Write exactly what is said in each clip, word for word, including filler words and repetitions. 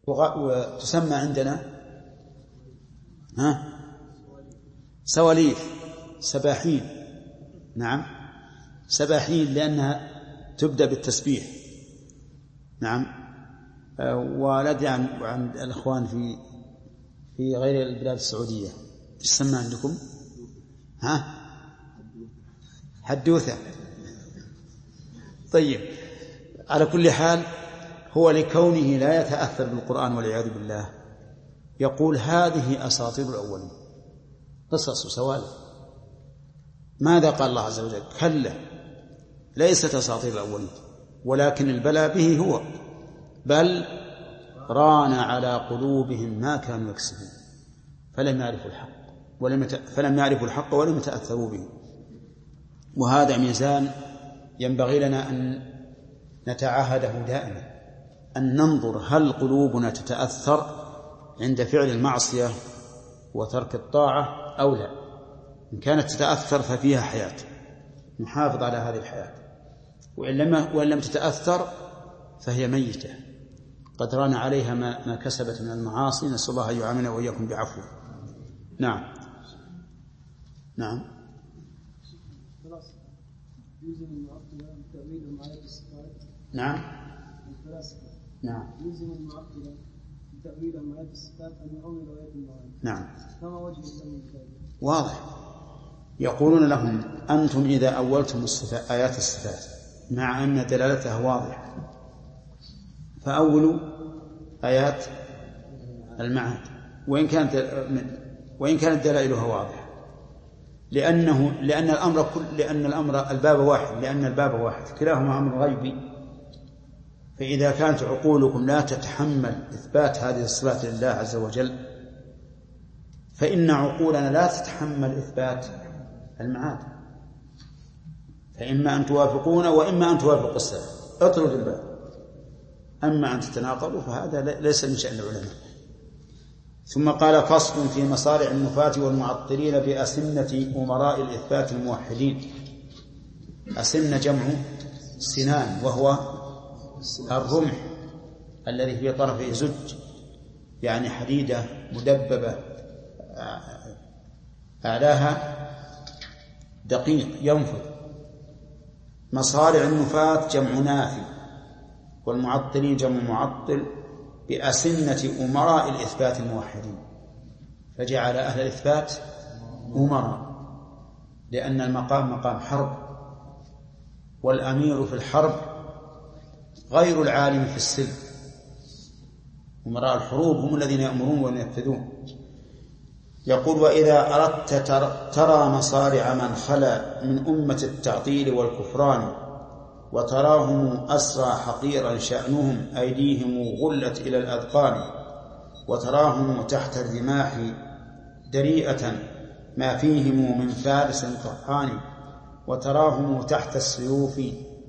وتسمى عندنا ها سواليف سباحين. نعم سباحين لأنها تبدأ بالتسبيح. نعم. ولدي عن عن الأخوان في في غير البلاد السعودية ايش تسمى عندكم؟ ها حدوثة. طيب على كل حال هو لكونه لا يتأثر بالقرآن والعياذ بالله يقول هذه أساطير الأولين قصص وسوالف. ماذا قال الله عز وجل؟ كلا ليست أساطير الأولين ولكن البلاء به هو بل ران على قلوبهم ما كانوا يكسبون فلم يعرفوا الحق ولم يت... فلم يعرفوا الحق ولم يتأثروا به. وهذا ميزان ينبغي لنا أن نتعاهده دائما أن ننظر هل قلوبنا تتأثر عند فعل المعصية وترك الطاعة أو لا. إن كانت تتأثر ففيها حياة نحافظ على هذه الحياة وإن لم, وإن لم تتأثر فهي ميتة قد ران عليها ما, ما كسبت من المعاصي. نسأل الله أن يعاملنا وإياكم بعفو. نعم نعم نعم نعم يلزم المعطلة تأويل آيات الصفات أن يؤول آيات المعاني. نعم كما وجه من ذلك واضح. يقولون لهم أنتم إذا أولتم الصفات آيات الصفات مع أن دلالتها واضحة فأولوا آيات المعاد وإن كانت وإن كانت دلائلها واضحة لأنه لأن الأمر كل لأن الأمر الباب واحد لأن الباب واحد كلاهما أمر غيبي. فإذا كانت عقولكم لا تتحمل إثبات هذه الصفات لله عز وجل فإن عقولنا لا تتحمل إثبات المعاد فإما أن توافقون وإما أن توافقوا السلف اطرد الباب. أما أن تتناقضوا فهذا ليس من شأن العلماء. ثم قال فصل في مصارع النفاة والمعطلين بأسنة أمراء الإثبات الموحدين. أسنة جمع سنان وهو الرمح الذي في طرفه زج يعني حديدة مدببة أعلاها دقيق ينفذ. مصارع النفاة جمع نافي والمعطلين جمع معطل بأسنة أمراء الإثبات الموحدين فجعل أهل الإثبات أمراء لأن المقام مقام حرب والأمير في الحرب غير العالم في السلم. أمراء الحروب هم الذين يأمرون وينفذون. يقول وإذا أردت ترى مصارع من خلا من أمة التعطيل والكفران وتراهم أسرى حقيرا شأنهم أيديهم غلت إلى الأذقان وتراهم تحت الرماح دريئة ما فيهم من فارس طحان وتراهم تحت السيوف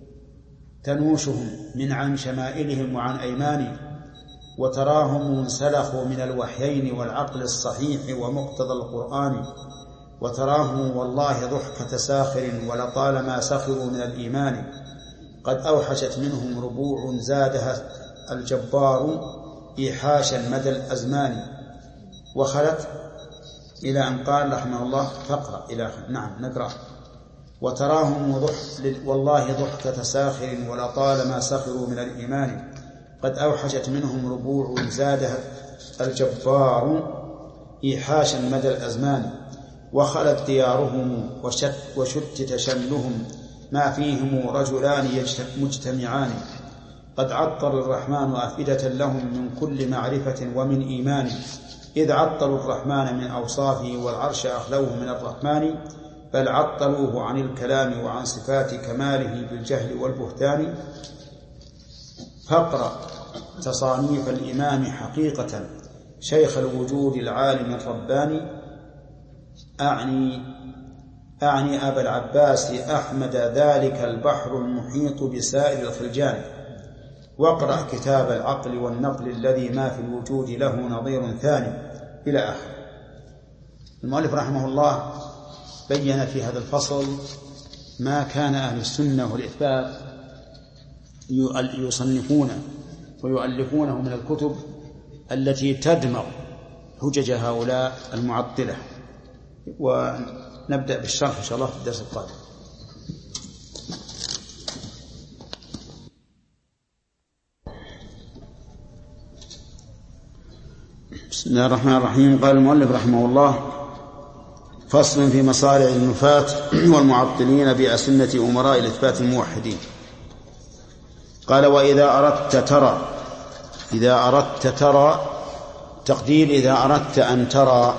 تنوشهم من عن شمائلهم وعن أيمان وتراهم منسلخوا من الوحيين والعقل الصحيح ومقتضى القرآن وتراهم والله ضحكة ساخر ولطالما سخروا من الإيمان قد أوحشت منهم ربوع زادها الجبار إيحاشا مدى الأزمان. وخلت إلى أن قال رحمه الله فقرأ إلى نعم نقرأ وتراهم والله ضحكة ساخر ولطالما سخروا من الإيمان قد أوحشت منهم ربوع زادها الجبار إيحاشا مدى الأزمان وخلت ديارهم وشت وشتت شملهم ما فيهم رجلان مجتمعان قد عطر الرحمن أفئدة لهم من كل معرفة ومن إيمان إذ عطلوا الرحمن من أوصافه والعرش أخلوه من الرحمن بل عطلوه عن الكلام وعن صفات كماله بالجهل والبهتان. فاقرأ تصانيف الإمام حقيقة شيخ الوجود العالم الرباني أعني أعني أبا العباس أحمد ذلك البحر المحيط بسائر الخلجان واقرأ كتاب العقل والنقل الذي ما في الوجود له نظير ثاني إلى آخر. المؤلف رحمه الله بين في هذا الفصل ما كان أهل السنة والإثبات يصنفونه ويؤلفونه من الكتب التي تدمغ حجج هؤلاء المعطلة. ونبدأ بالشرح إن شاء الله في الدرس القادم. بسم الله الرحمن الرحيم. قال المؤلف رحمه الله: فصل في مصارع النفاة والمعطلين بأسنة أمراء الإثبات الموحدين. قال: وإذا أردت ترى. إذا أردت ترى تقدير إذا أردت أن ترى.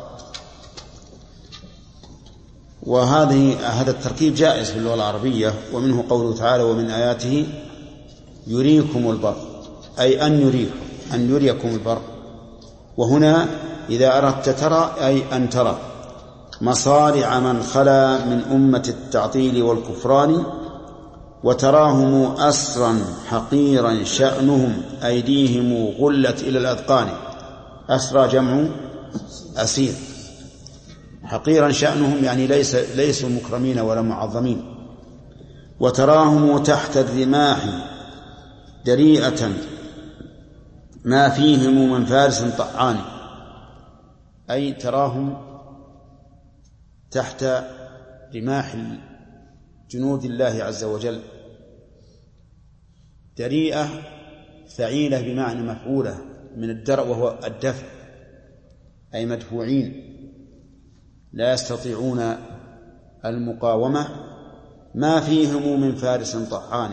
وهذه هذا التركيب جائز في اللغة العربية، ومنه قوله تعالى: ومن آياته يريكم البر، أي أن يريكم أن يريكم البر. وهنا إذا أردت ترى أي أن ترى مصارع من خلا من أمة التعطيل والكفران، وتراهم أسرا حقيرا شأنهم أيديهم غلت إلى الأذقان. أسرى جمع أسير، حقيرا شأنهم يعني ليس ليسوا مكرمين ولا معظمين. وتراهم تحت الرماح دريئة ما فيهم من فارس طعان، أي تراهم تحت رماح جنود الله عز وجل. دريئة فعيلة بمعنى مفعولة من الدرء وهو الدفع، أي مدفوعين لا يستطيعون المقاومة، ما فيهم من فارس طعان.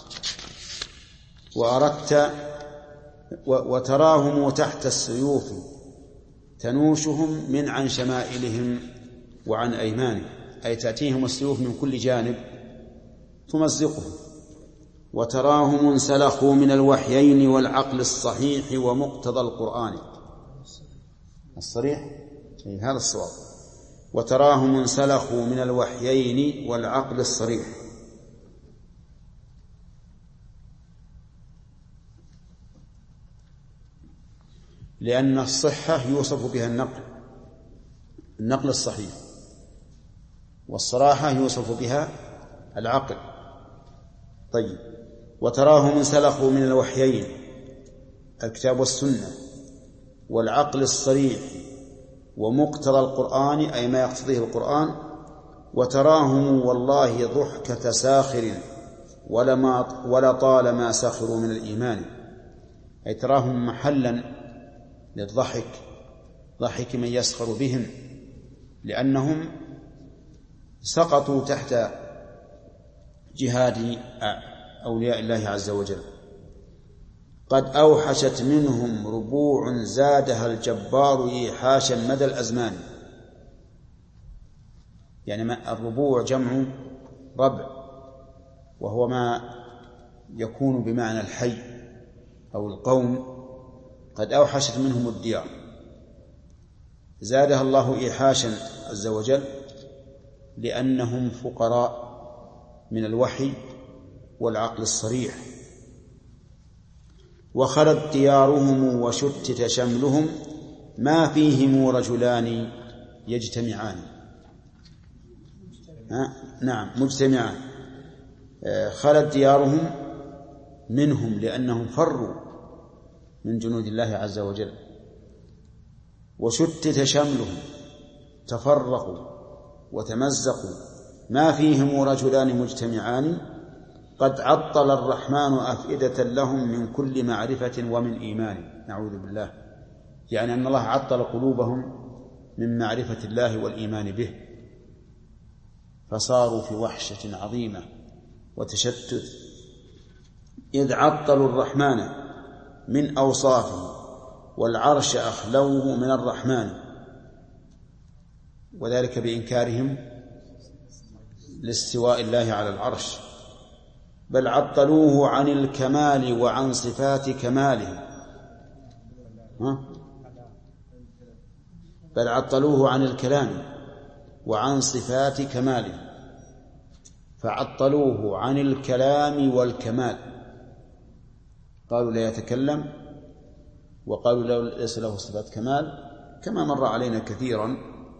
وأردت وتراهم تحت السيوف تنوشهم من عن شمائلهم وعن أيمانهم، أي تأتيهم السيوف من كل جانب تمزقهم. وتراهم انسلخوا من الوحيين والعقل الصحيح ومقتضى القرآن الصريح، هذا الصواب. وتراهم انسلخوا من الوحيين والعقل الصريح. لأن الصحة يوصف بها النقل النقل الصحيح، والصراحة يوصف بها العقل. طيب، وتراهم انسلخوا من الوحيين الكتاب والسنة والعقل الصريح ومقتضى القرآن، أي ما يقتضيه القرآن. وتراهم والله ضحكة ساخر ولما ولا طالما سخروا من الإيمان، أي تراهم محلا للضحك، ضحك من يسخر بهم، لأنهم سقطوا تحت جهاد أولياء الله عز وجل. قد أوحشت منهم ربوع زادها الجبار إيحاشا مدى الأزمان. يعني الربوع جمع ربع، وهو ما يكون بمعنى الحي أو القوم. قد أوحشت منهم الديار، زادها الله إيحاشا عز وجل لأنهم فقراء من والعقل الصريح. وخلت ديارهم وشتت شملهم ما فيهم رجلان يجتمعان. ها؟ نعم مجتمعان. خلت ديارهم منهم لأنهم فروا من جنود الله عز وجل. وشتت شملهم تفرقوا وتمزقوا ما فيهم رجلان مجتمعان. قد عطل الرحمن أفئدة لهم من كل معرفة ومن إيمان. نعوذ بالله، يعني أن الله عطل قلوبهم من معرفة الله والإيمان به، فصاروا في وحشة عظيمة وتشتت، إذ عطلوا الرحمن من أوصافه والعرش أخلوه من الرحمن، وذلك بإنكارهم لاستواء الله على العرش. بل عطلوه عن الكمال وعن صفات كماله. ها؟ بل عطلوه عن الكلام وعن صفات كماله، فعطلوه عن الكلام والكمال. قالوا لا يتكلم، وقالوا ليس له صفات كمال، كما مر علينا كثيرا.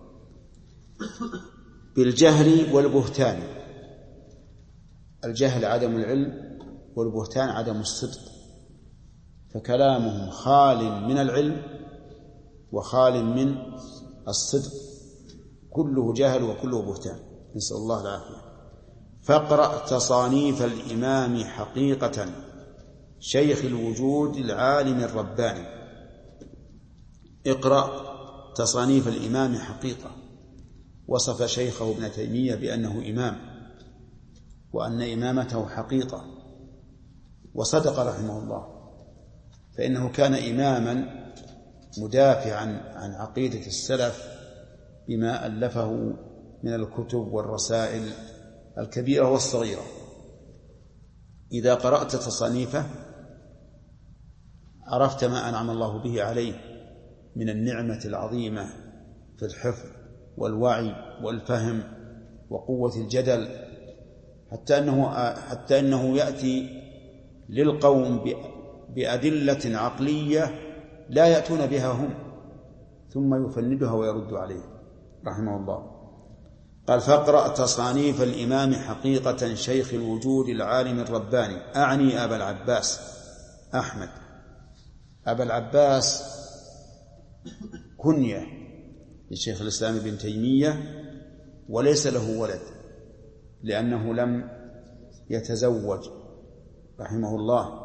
بالجهل والبهتان. الجهل عدم العلم، والبهتان عدم الصدق. فكلامهم خال من العلم وخال من الصدق، كله جهل وكله بهتان، نسأل الله العافية. فاقرأ تصانيف الإمام حقيقة شيخ الوجود العالم الرباني. اقرأ تصانيف الإمام حقيقة. وصف شيخه ابن تيمية بأنه إمام وأن إمامته حقيقة، وصدق رحمه الله، فإنه كان إماما مدافعا عن عقيدة السلف بما ألفه من الكتب والرسائل الكبيرة والصغيرة. إذا قرأت تصانيفه عرفت ما أنعم الله به عليه من النعمة العظيمة في الحفظ والوعي والفهم وقوة الجدل، حتى أنه, حتى أنه يأتي للقوم بأدلة عقلية لا يأتون بها هم، ثم يفندها ويرد عليه رحمه الله. قال: فاقرأ تصانيف الإمام حقيقة شيخ الوجود العالم الرباني. أعني أبا العباس أحمد. أبا العباس كنية لشيخ الإسلام ابن تيمية، وليس له ولد لأنه لم يتزوج رحمه الله.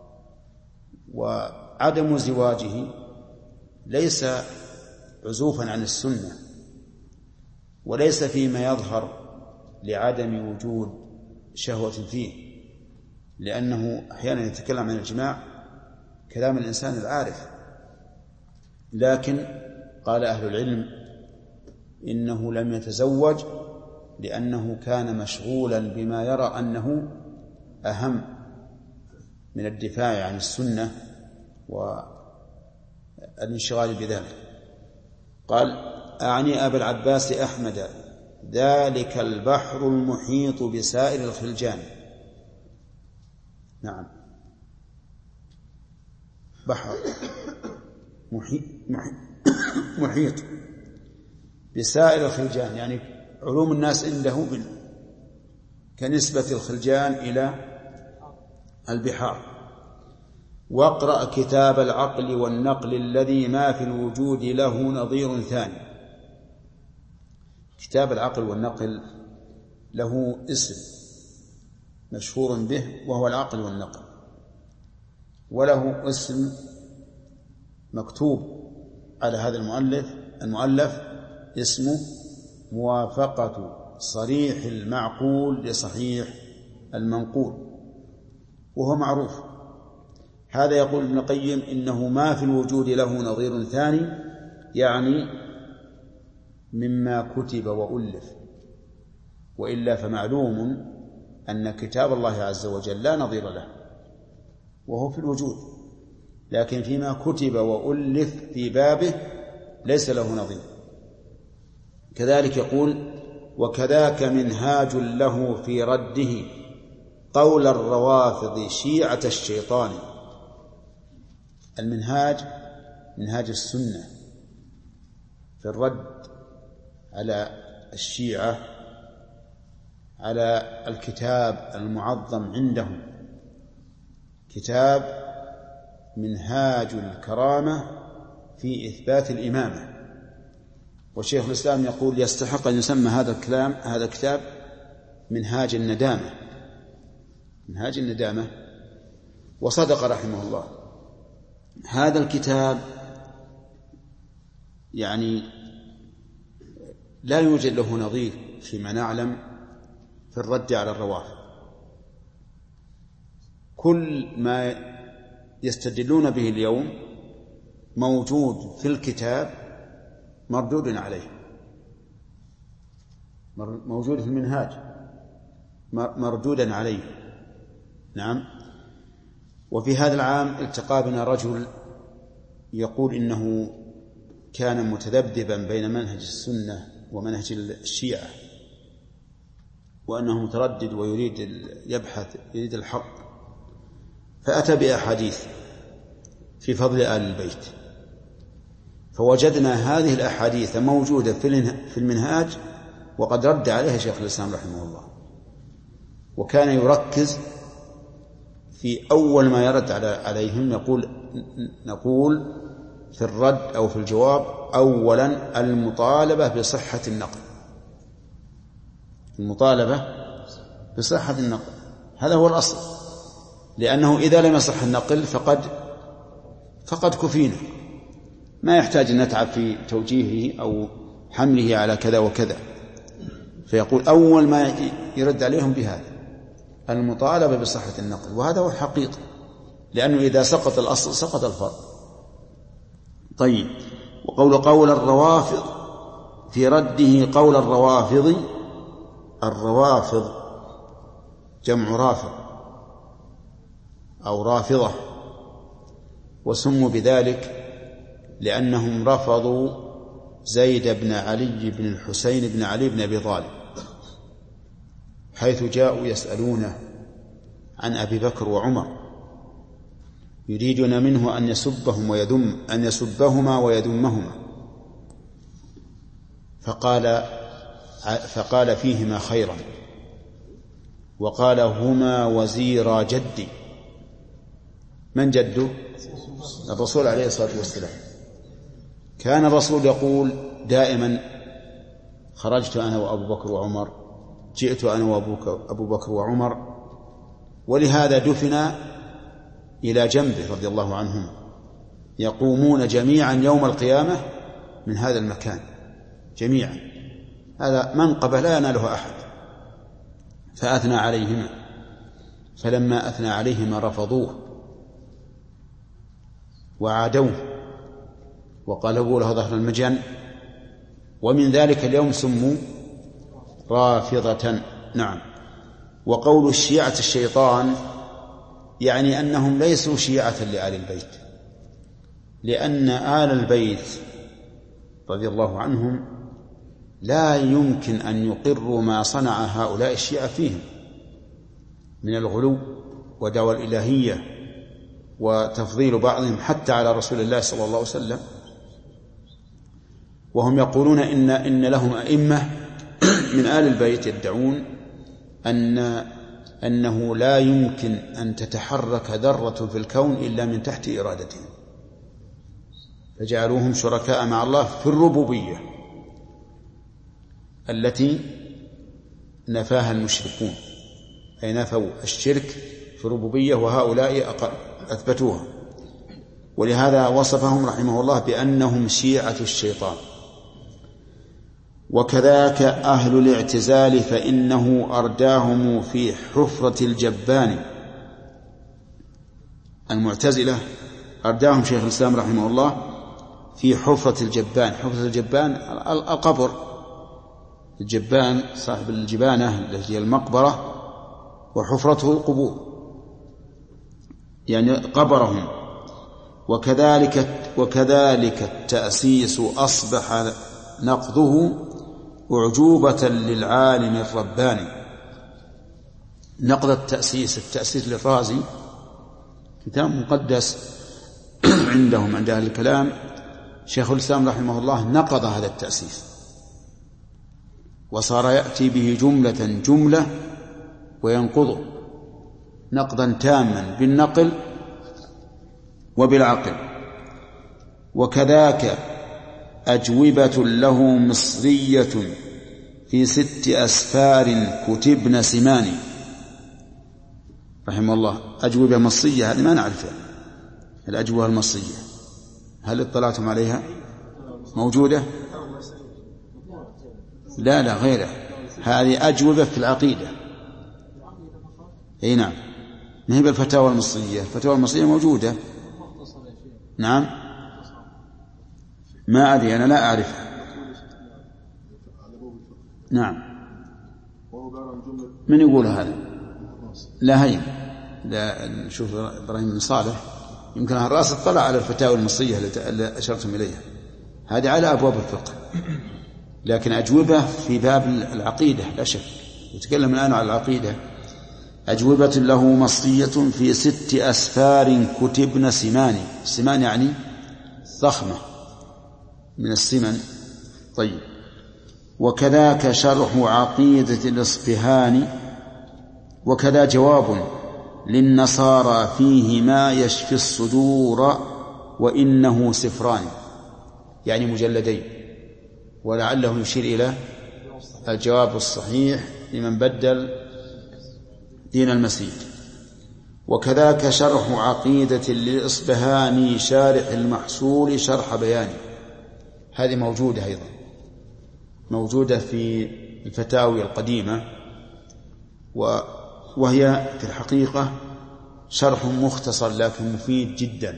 وعدم زواجه ليس عزوفا عن السنة، وليس فيما يظهر لعدم وجود شهوة فيه، لأنه أحيانا يتكلم عن الجماع كلام الإنسان العارف. لكن قال أهل العلم إنه لم يتزوج لأنه كان مشغولا بما يرى أنه أهم من الدفاع عن السنة والانشغال بذلك. قال: أعني أبا العباس أحمد ذلك البحر المحيط بسائر الخلجان. نعم، بحر محيط, محيط بسائر الخلجان، يعني علوم الناس عنده كنسبة الخلجان إلى البحار. واقرأ كتاب العقل والنقل الذي ما في الوجود له نظير ثاني. كتاب العقل والنقل له اسم مشهور به وهو العقل والنقل، وله اسم مكتوب على هذا المؤلف المؤلف اسمه موافقة صريح المعقول لصحيح المنقول، وهو معروف. هذا يقول ابن القيم إنه ما في الوجود له نظير ثاني، يعني مما كتب وألف، وإلا فمعلوم أن كتاب الله عز وجل لا نظير له وهو في الوجود، لكن فيما كتب وألف في بابه ليس له نظير. كذلك يقول: وكذاك منهاج له في رده قول الروافض شيعة الشيطان. المنهاج منهاج السنة في الرد على الشيعة على الكتاب المعظم عندهم، كتاب منهاج الكرامة في إثبات الإمامة. والشيخ الإسلام يقول: يستحق أن يسمى هذا الكلام هذا الكتاب منهاج الندامة، منهاج الندامة. وصدق رحمه الله. هذا الكتاب يعني لا يوجد له نظير فيما نعلم في الرد على الروافض. كل ما يستدلون به اليوم موجود في الكتاب مردود عليه، موجود في المنهاج مردودا عليه. نعم. وفي هذا العام التقى بنا رجل يقول إنه كان متذبذبا بين منهج السنة ومنهج الشيعة، وأنه متردد ويريد يبحث يريد الحق، فأتى بأحاديث في فضل آل البيت، فوجدنا هذه الأحاديث موجودة في المنهاج وقد رد عليها شيخ الإسلام رحمه الله، وكان يركز في أول ما يرد عليهم يقول نقول في الرد أو في الجواب أولا المطالبة بصحة النقل، المطالبة بصحة النقل هذا هو الأصل، لأنه إذا لم يصح النقل فقد فقد كفينا، ما يحتاج أن نتعب في توجيهه أو حمله على كذا وكذا. فيقول أول ما يرد عليهم بهذا المطالبة بصحة النقل، وهذا هو الحقيقة، لأنه إذا سقط الأصل سقط الفرع. طيب، وقول قول الروافض في رده قول الروافض، الروافض جمع رافض أو رافضة، وسموا بذلك لأنهم رفضوا زيد بن علي بن الحسين بن علي بن أبي طالب، حيث جاءوا يسألونه عن أبي بكر وعمر، يريدون منه أن يسبهم ويذم أن يسبهما ويذمهما، فقال فقال فيهما خيرا، وقال هما وزيرا جدي. من جده؟ الرسول عليه الصلاة والسلام. كان الرسول يقول دائما خرجت أنا وأبو بكر وعمر، جئت أنا وأبو بكر وعمر، ولهذا دفنا إلى جنبه رضي الله عنهم، يقومون جميعا يوم القيامة من هذا المكان جميعا، هذا منقبة لا يناله أحد. فأثنى عليهما، فلما أثنى عليهما رفضوه وعادوه وقلبوا له ظهر المجن، ومن ذلك اليوم سموا رافضة. نعم. وقول الشيعة الشيطان يعني أنهم ليسوا شيعة لآل البيت، لأن آل البيت رضي الله عنهم لا يمكن أن يقروا ما صنع هؤلاء الشيعة فيهم من الغلو ودعوى الإلهية وتفضيل بعضهم حتى على رسول الله صلى الله عليه وسلم. وهم يقولون إن, إن لهم أئمة من آل البيت يدعون أن أنه لا يمكن أن تتحرك ذرة في الكون إلا من تحت إرادتهم، فجعلوهم شركاء مع الله في الربوبية التي نفاها المشركون، أي نفوا الشرك في الربوبية، وهؤلاء أثبتوها. ولهذا وصفهم رحمه الله بأنهم شيعة الشيطان. وكذاك أهل الاعتزال فإنه أرداهم في حفرة الجبان. المعتزلة أرداهم شيخ الإسلام رحمه الله في حفرة الجبان. حفرة الجبان القبر، الجبان صاحب الجبانة التي هي المقبرة، وحفرته القبور يعني قبرهم. وكذلك وكذلك التأسيس أصبح نقضه أعجوبة للعالم الرباني. نقض التأسيس، التأسيس للرازي كتاب مقدس عندهم عند أهل الكلام، شيخ الإسلام رحمه الله نقض هذا التأسيس وصار يأتي به جملة جملة وينقضه نقضا تاما بالنقل وبالعقل. وكذاك أجوبة له مصرية في ست أسفار كتبن سماني رحمه الله. أجوبة مصرية هذه ما نعرفها، الأجوبة المصرية هل اطلعتم عليها؟ موجودة؟ لا لا غيره، هذه أجوبة في العقيدة. أي نعم، ما هي بالفتاوى المصرية، الفتاوى المصرية موجودة. نعم ما أدري، أنا لا أعرفها. نعم من يقول هذا؟ لا هين لا نشوف إبراهيم بن صالح يمكن الرأس اطلع على الفتاوى المصرية التي أشرتم إليها، هذه على أبواب الفقه، لكن أجوبة في باب العقيدة لا شك. يتكلم الآن عن العقيدة. أجوبة له مصرية في ست أسفار كتبن سماني. السمان يعني ضخمة من السمن. طيب. وكذاك شرح عقيدة الإصفهاني. وكذا جواب للنصارى فيه ما يشفي الصدور وإنه سفران، يعني مجلدين، ولعله يشير إلى الجواب الصحيح لمن بدل دين المسيح. وكذاك شرح عقيدة للإصبهاني شارح المحصول شرح بيان، هذه موجودة أيضا، موجودة في الفتاوي القديمة، وهي في الحقيقة شرح مختصر لكن مفيد جدا،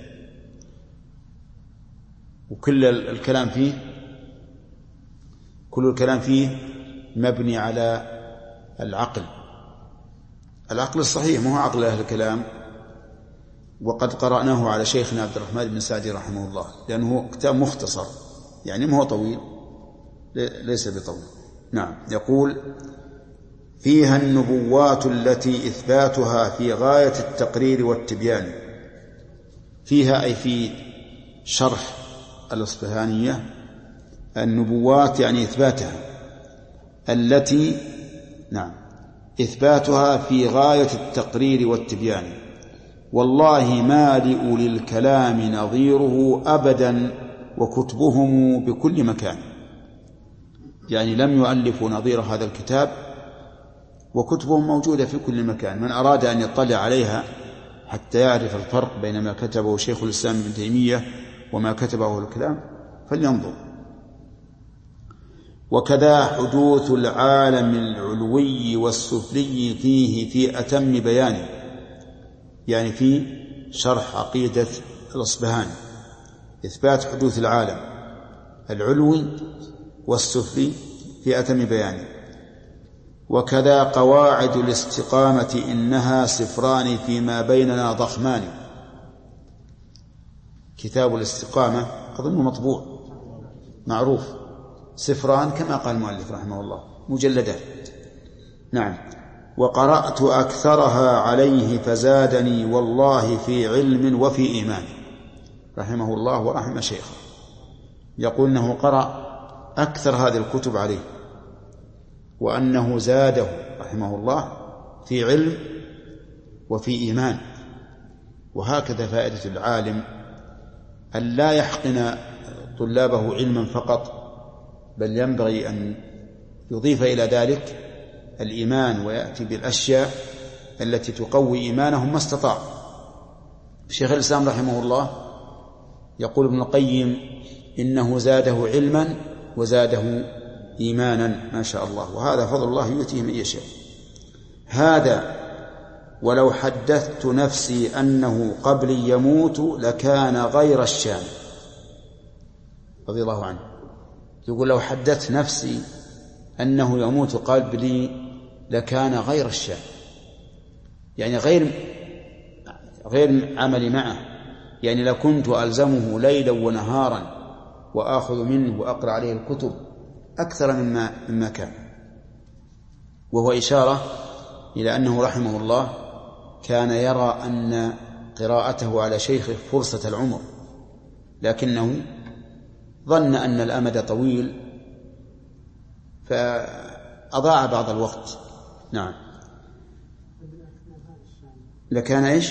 وكل الكلام فيه كل الكلام فيه مبني على العقل العقل الصحيح، مو عقل أهل الكلام. وقد قرأناه على شيخنا عبد الرحمن بن سعدي رحمه الله، لأنه كتاب مختصر يعني ما هو طويل، ليس بطويل. نعم. يقول: فيها النبوات التي إثباتها في غاية التقرير والتبيان. فيها أي في شرح الإصبهانية النبوات يعني إثباتها، التي نعم إثباتها في غاية التقرير والتبيان، والله مالئ للكلام نظيره أبدا وكتبهم بكل مكان. يعني لم يؤلفوا نظير هذا الكتاب، وكتبهم موجودة في كل مكان. من أراد أن يطلع عليها حتى يعرف الفرق بين ما كتبه شيخ الإسلام ابن تيمية وما كتبه الكلام فلينظر. وكذا حدوث العالم العلوي والسفلي فيه في أتم بيانه، يعني في شرح عقيدة الأصبهاني إثبات حدوث العالم العلوي والسفلي في أتم بيانه. وكذا قواعد الاستقامة إنها سفران فيما بيننا ضخمان. كتاب الاستقامة أظن مطبوع معروف، سفران كما قال المؤلف رحمه الله، مجلدات. نعم. وقرأت أكثرها عليه فزادني والله في علم وفي إيمان، رحمه الله ورحم شيخه. يقول أنه قرأ أكثر هذه الكتب عليه، وأنه زاده رحمه الله في علم وفي إيمان. وهكذا فائدة العالم أن لا يحقن طلابه علما فقط، بل ينبغي أن يضيف إلى ذلك الإيمان ويأتي بالأشياء التي تقوي إيمانهم ما استطاع. الشيخ الإسلام رحمه الله يقول ابن القيم إنه زاده علما وزاده إيمانا ما شاء الله، وهذا فضل الله يؤتيه من يشاء. هذا ولو حدثت نفسي أنه قبلي يموت لكان غير الشام، رضي الله عنه. يقول لو حدثت نفسي أنه يموت قبلي لكان غير الشام، يعني غير غير عملي معه، يعني لكنت ألزمه ليلا ونهارا وآخذ منه وأقرأ عليه الكتب أكثر مما مما كان. وهو إشارة إلى أنه رحمه الله كان يرى أن قراءته على شيخه فرصة العمر، لكنه ظن أن الأمد طويل فأضاع بعض الوقت. نعم. لكان إيش؟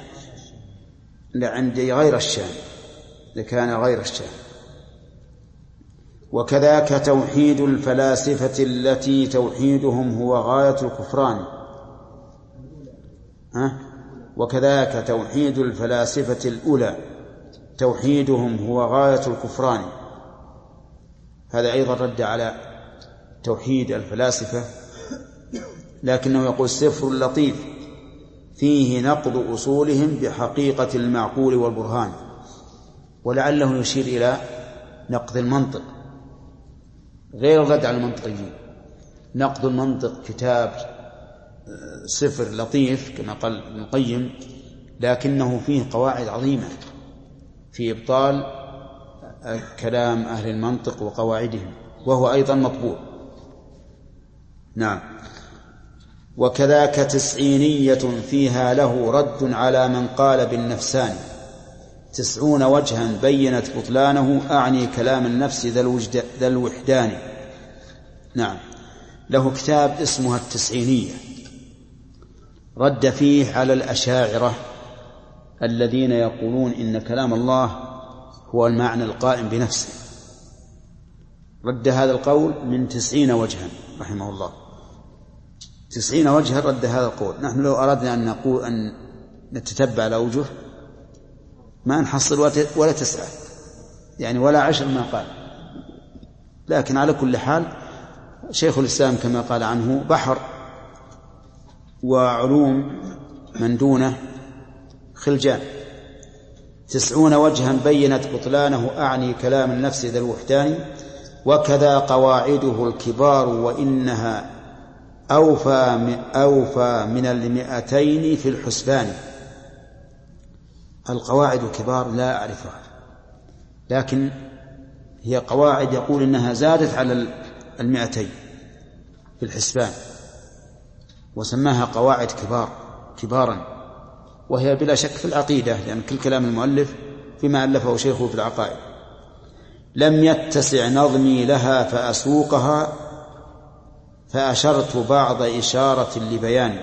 لعندي غير الشام، لكان غير الشام. وكذاك توحيد الفلاسفة التي توحيدهم هو غاية الكفران. ها؟ وكذاك توحيد الفلاسفة الأولى توحيدهم هو غاية الكفران. هذا أيضا رد على توحيد الفلاسفة، لكنه يقول سفر لطيف فيه نقض أصولهم بحقيقة المعقول والبرهان، ولعله يشير إلى نقض المنطق غير الرد على المنطقيين. نقض المنطق كتاب سفر لطيف كما قال ابن القيم، لكنه فيه قواعد عظيمة في إبطال كلام أهل المنطق وقواعدهم، وهو أيضا مطبوع. نعم. وكذاك تسعينية فيها له رد على من قال بالنفسان، تسعون وجها بينت بطلانه، أعني كلام النفس ذا الوحدان. نعم. له كتاب اسمها التسعينية، رد فيه على الأشاعرة الذين يقولون إن كلام الله هو المعنى القائم بنفسه. رد هذا القول من تسعين وجها رحمه الله، تسعين وجها رد هذا القول. نحن لو أردنا أن نقول أن نتتبع الأوجه ما نحصل ولا تسعة يعني ولا عشر ما قال، لكن على كل حال شيخ الإسلام كما قال عنه بحر، وعلوم من دونه خلجان. تسعون وجها بينت بطلانه أعني كلام النفس ذا الوحدان، وكذا قواعده الكبار وإنها أوفى أوفى من المئتين في الحسبان. القواعد الكبار لا أعرفها، لكن هي قواعد يقول إنها زادت على المئتين في الحسبان، وسماها قواعد كبار كبارا، وهي بلا شك في العقيدة، لأن كل كلام المؤلف فيما ألفه شيخه في العقائد. لم يتسع نظمي لها فأسوقها، فأشرت بعض إشارة لبيان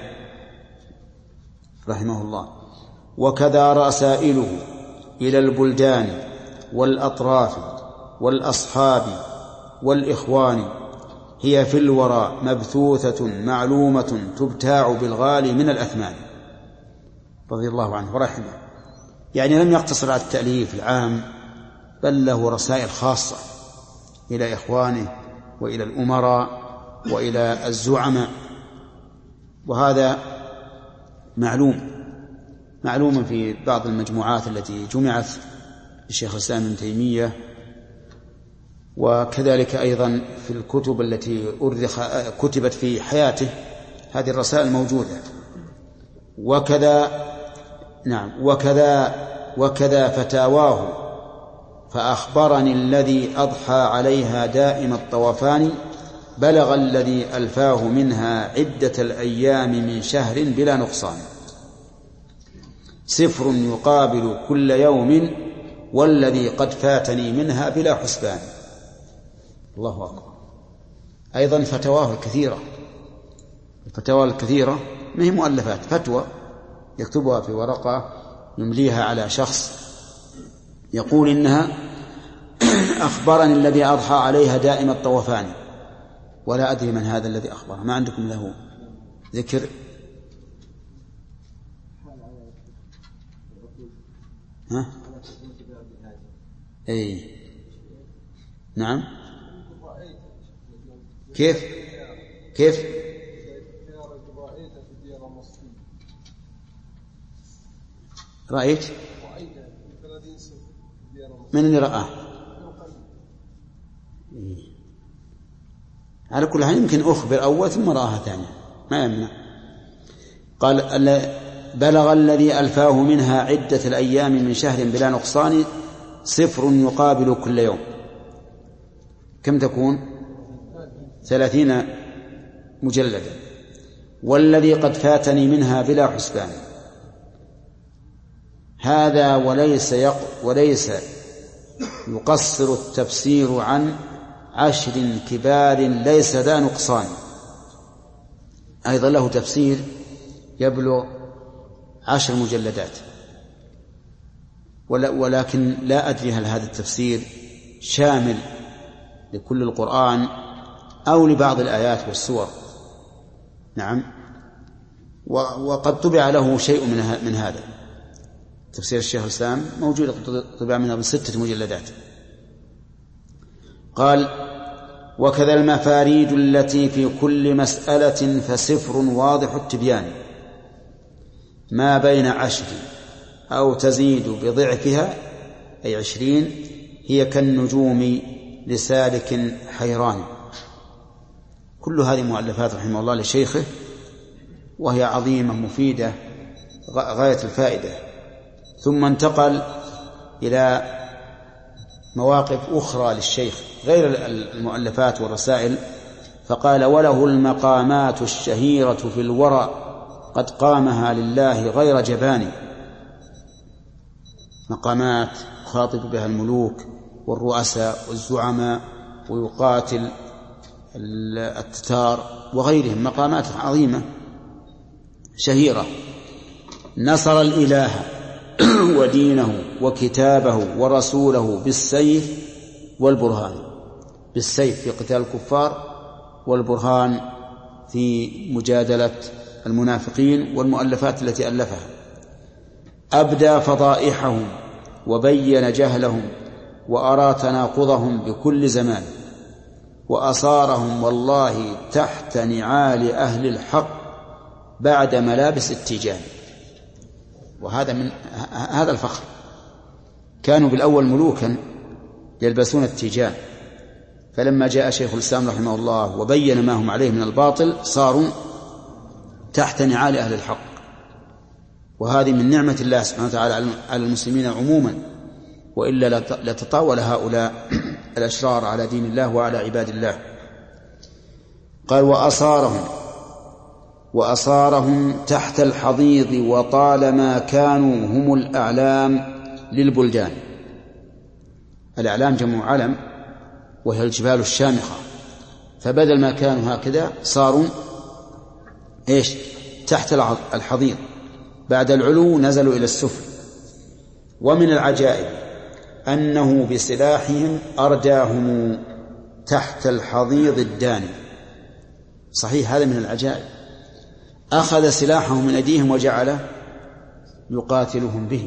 رحمه الله. وكذا رسائله إلى البلدان والأطراف والأصحاب والإخوان، هي في الورى مبثوثة معلومة تبتاع بالغالي من الأثمان. رضي الله عنه ورحمه. يعني لم يقتصر على التأليف العام، بل له رسائل خاصة إلى إخوانه وإلى الأمراء وإلى الزعماء، وهذا معلوم معلوم في بعض المجموعات التي جمعت لشيخ الإسلام ابن تيمية، وكذلك أيضا في الكتب التي أرخ كتبت في حياته هذه الرسائل موجودة. وكذا نعم وكذا وكذا فتاواه، فأخبرني الذي أضحى عليها دائم الطوفان، بلغ الذي ألفاه منها عدة الأيام من شهر بلا نقصان، صفر يقابل كل يوم والذي قد فاتني منها بلا حسبان. الله أكبر. أيضا فتواه الكثيرة، الفتوى الكثيرة ما هي مؤلفات، فتوى يكتبها في ورقة يمليها على شخص، يقول إنها أخبرني الذي أضحى عليها دائم الطوفان، ولا أدري من هذا الذي أخبر. ما عندكم له ذكر؟ ها؟ أي نعم. كيف كيف رأيت؟ من اللي رآه؟ على كل حال يمكن أخبر أول ثم رآها ثانية، ما يمنع. قال بلغ الذي ألفاه منها عدة الأيام من شهر بلا نقصان، صفر يقابل كل يوم. كم تكون؟ ثلاثين مجلدا. والذي قد فاتني منها بلا حسبان. هذا وليس يق وليس يقصر التفسير عن عشر كبار ليس ذا نقصان. أيضا له تفسير يبلغ عشر مجلدات، ولكن لا أدري هل هذا التفسير شامل لكل القرآن أو لبعض الآيات والسور. نعم. وقد طبع له شيء من هذا. تفسير الشيخ الإسلام موجود، طبع منه بستة مجلدات. قال وكذا المفاريد التي في كل مسألة فسفر واضح التبيان، ما بين عشر أو تزيد بضعفها أي عشرين، هي كالنجوم لسالك حيران. كل هذه مؤلفات رحمه الله لشيخه، وهي عظيمة مفيدة غاية الفائدة. ثم انتقل إلى مواقف أخرى للشيخ غير المؤلفات والرسائل، فقال وله المقامات الشهيرة في الورى، قد قامها لله غير جبان. مقامات يخاطب بها الملوك والرؤساء والزعماء، ويقاتل التتار وغيرهم، مقامات عظيمة. شهيرة: نصر الإله ودينه وكتابه ورسوله بالسيف والبرهان. بالسيف في قتال الكفار، والبرهان في مجادلة المنافقين والمؤلفات التي ألفها. أبدى فضائحهم وبين جهلهم وأرى تناقضهم بكل زمان، وأصارهم والله تحت نعال أهل الحق بعد ملابس التيجان. وهذا من هذا الفخر. كانوا بالأول ملوكا يلبسون التيجان، فلما جاء شيخ الإسلام رحمه الله وبين ما هم عليه من الباطل صاروا تحت نعال أهل الحق. وهذه من نعمة الله سبحانه وتعالى على المسلمين عموما، وإلا لتطاول هؤلاء الأشرار على دين الله وعلى عباد الله. قال: وأصارهم وأصارهم تحت الحضيض وطالما كانوا هم الأعلام للبلدان. الأعلام جمع علم، وهي الجبال الشامخة، فبدل ما كانوا هكذا صاروا إيش؟ تحت الحضيض، بعد العلو نزلوا إلى السفل. ومن العجائب أنه بسلاحهم أرداهم تحت الحضيض الداني. صحيح، هذا من العجائب. أخذ سلاحهم من أيديهم وجعل يقاتلهم به،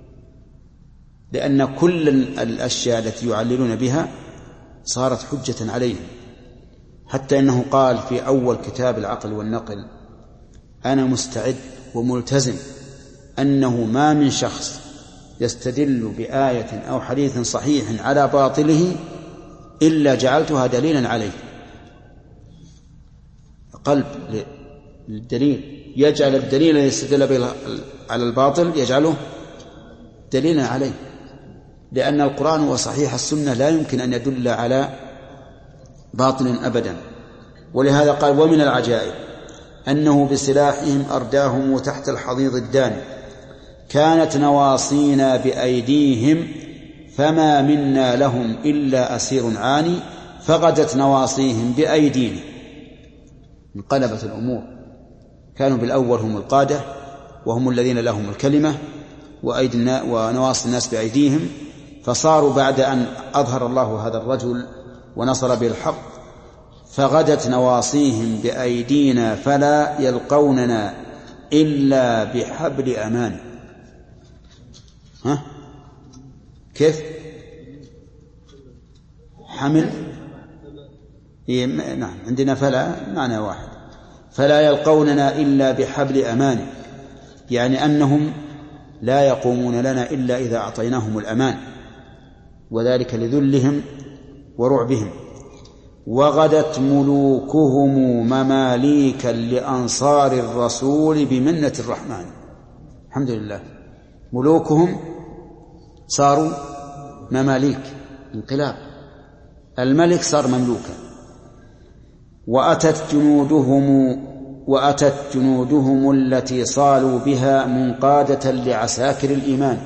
لأن كل الأشياء التي يعللون بها صارت حجة عليهم. حتى إنه قال في أول كتاب العقل والنقل: أنا مستعد وملتزم أنه ما من شخص يستدل بآية أو حديث صحيح على باطله إلا جعلتها دليلا عليه. قلب للدليل، يجعل الدليل الذي يستدل به على الباطل يجعله دليلا عليه، لأن القرآن وصحيح السنة لا يمكن أن يدل على باطل أبدا. ولهذا قال: ومن العجائب أنه بسلاحهم أرداهم تحت الحضيض الداني. كانت نواصينا بأيديهم فما منا لهم إلا أسير عاني، فغدت نواصيهم بأيدينا. انقلبت الأمور. كانوا بالأول هم القادة وهم الذين لهم الكلمة وأيدي ونواصي الناس بأيديهم، فصاروا بعد أن أظهر الله هذا الرجل ونصر به الحق فغدت نواصيهم بأيدينا فلا يلقوننا إلا بحبل أمان. ها؟ كيف؟ حمل؟ إيه نعم، عندنا فلا معنى واحد. فلا يلقوننا إلا بحبل أمان، يعني أنهم لا يقومون لنا إلا إذا أعطيناهم الأمان، وذلك لذلهم ورعبهم. وغدت ملوكهم مماليكا لأنصار الرسول بمنة الرحمن. الحمد لله، ملوكهم صاروا مماليك، انقلاب، الملك صار مملوكا. وأتت جنودهم وأتت جنودهم التي صالوا بها منقادة لعساكر الإيمان.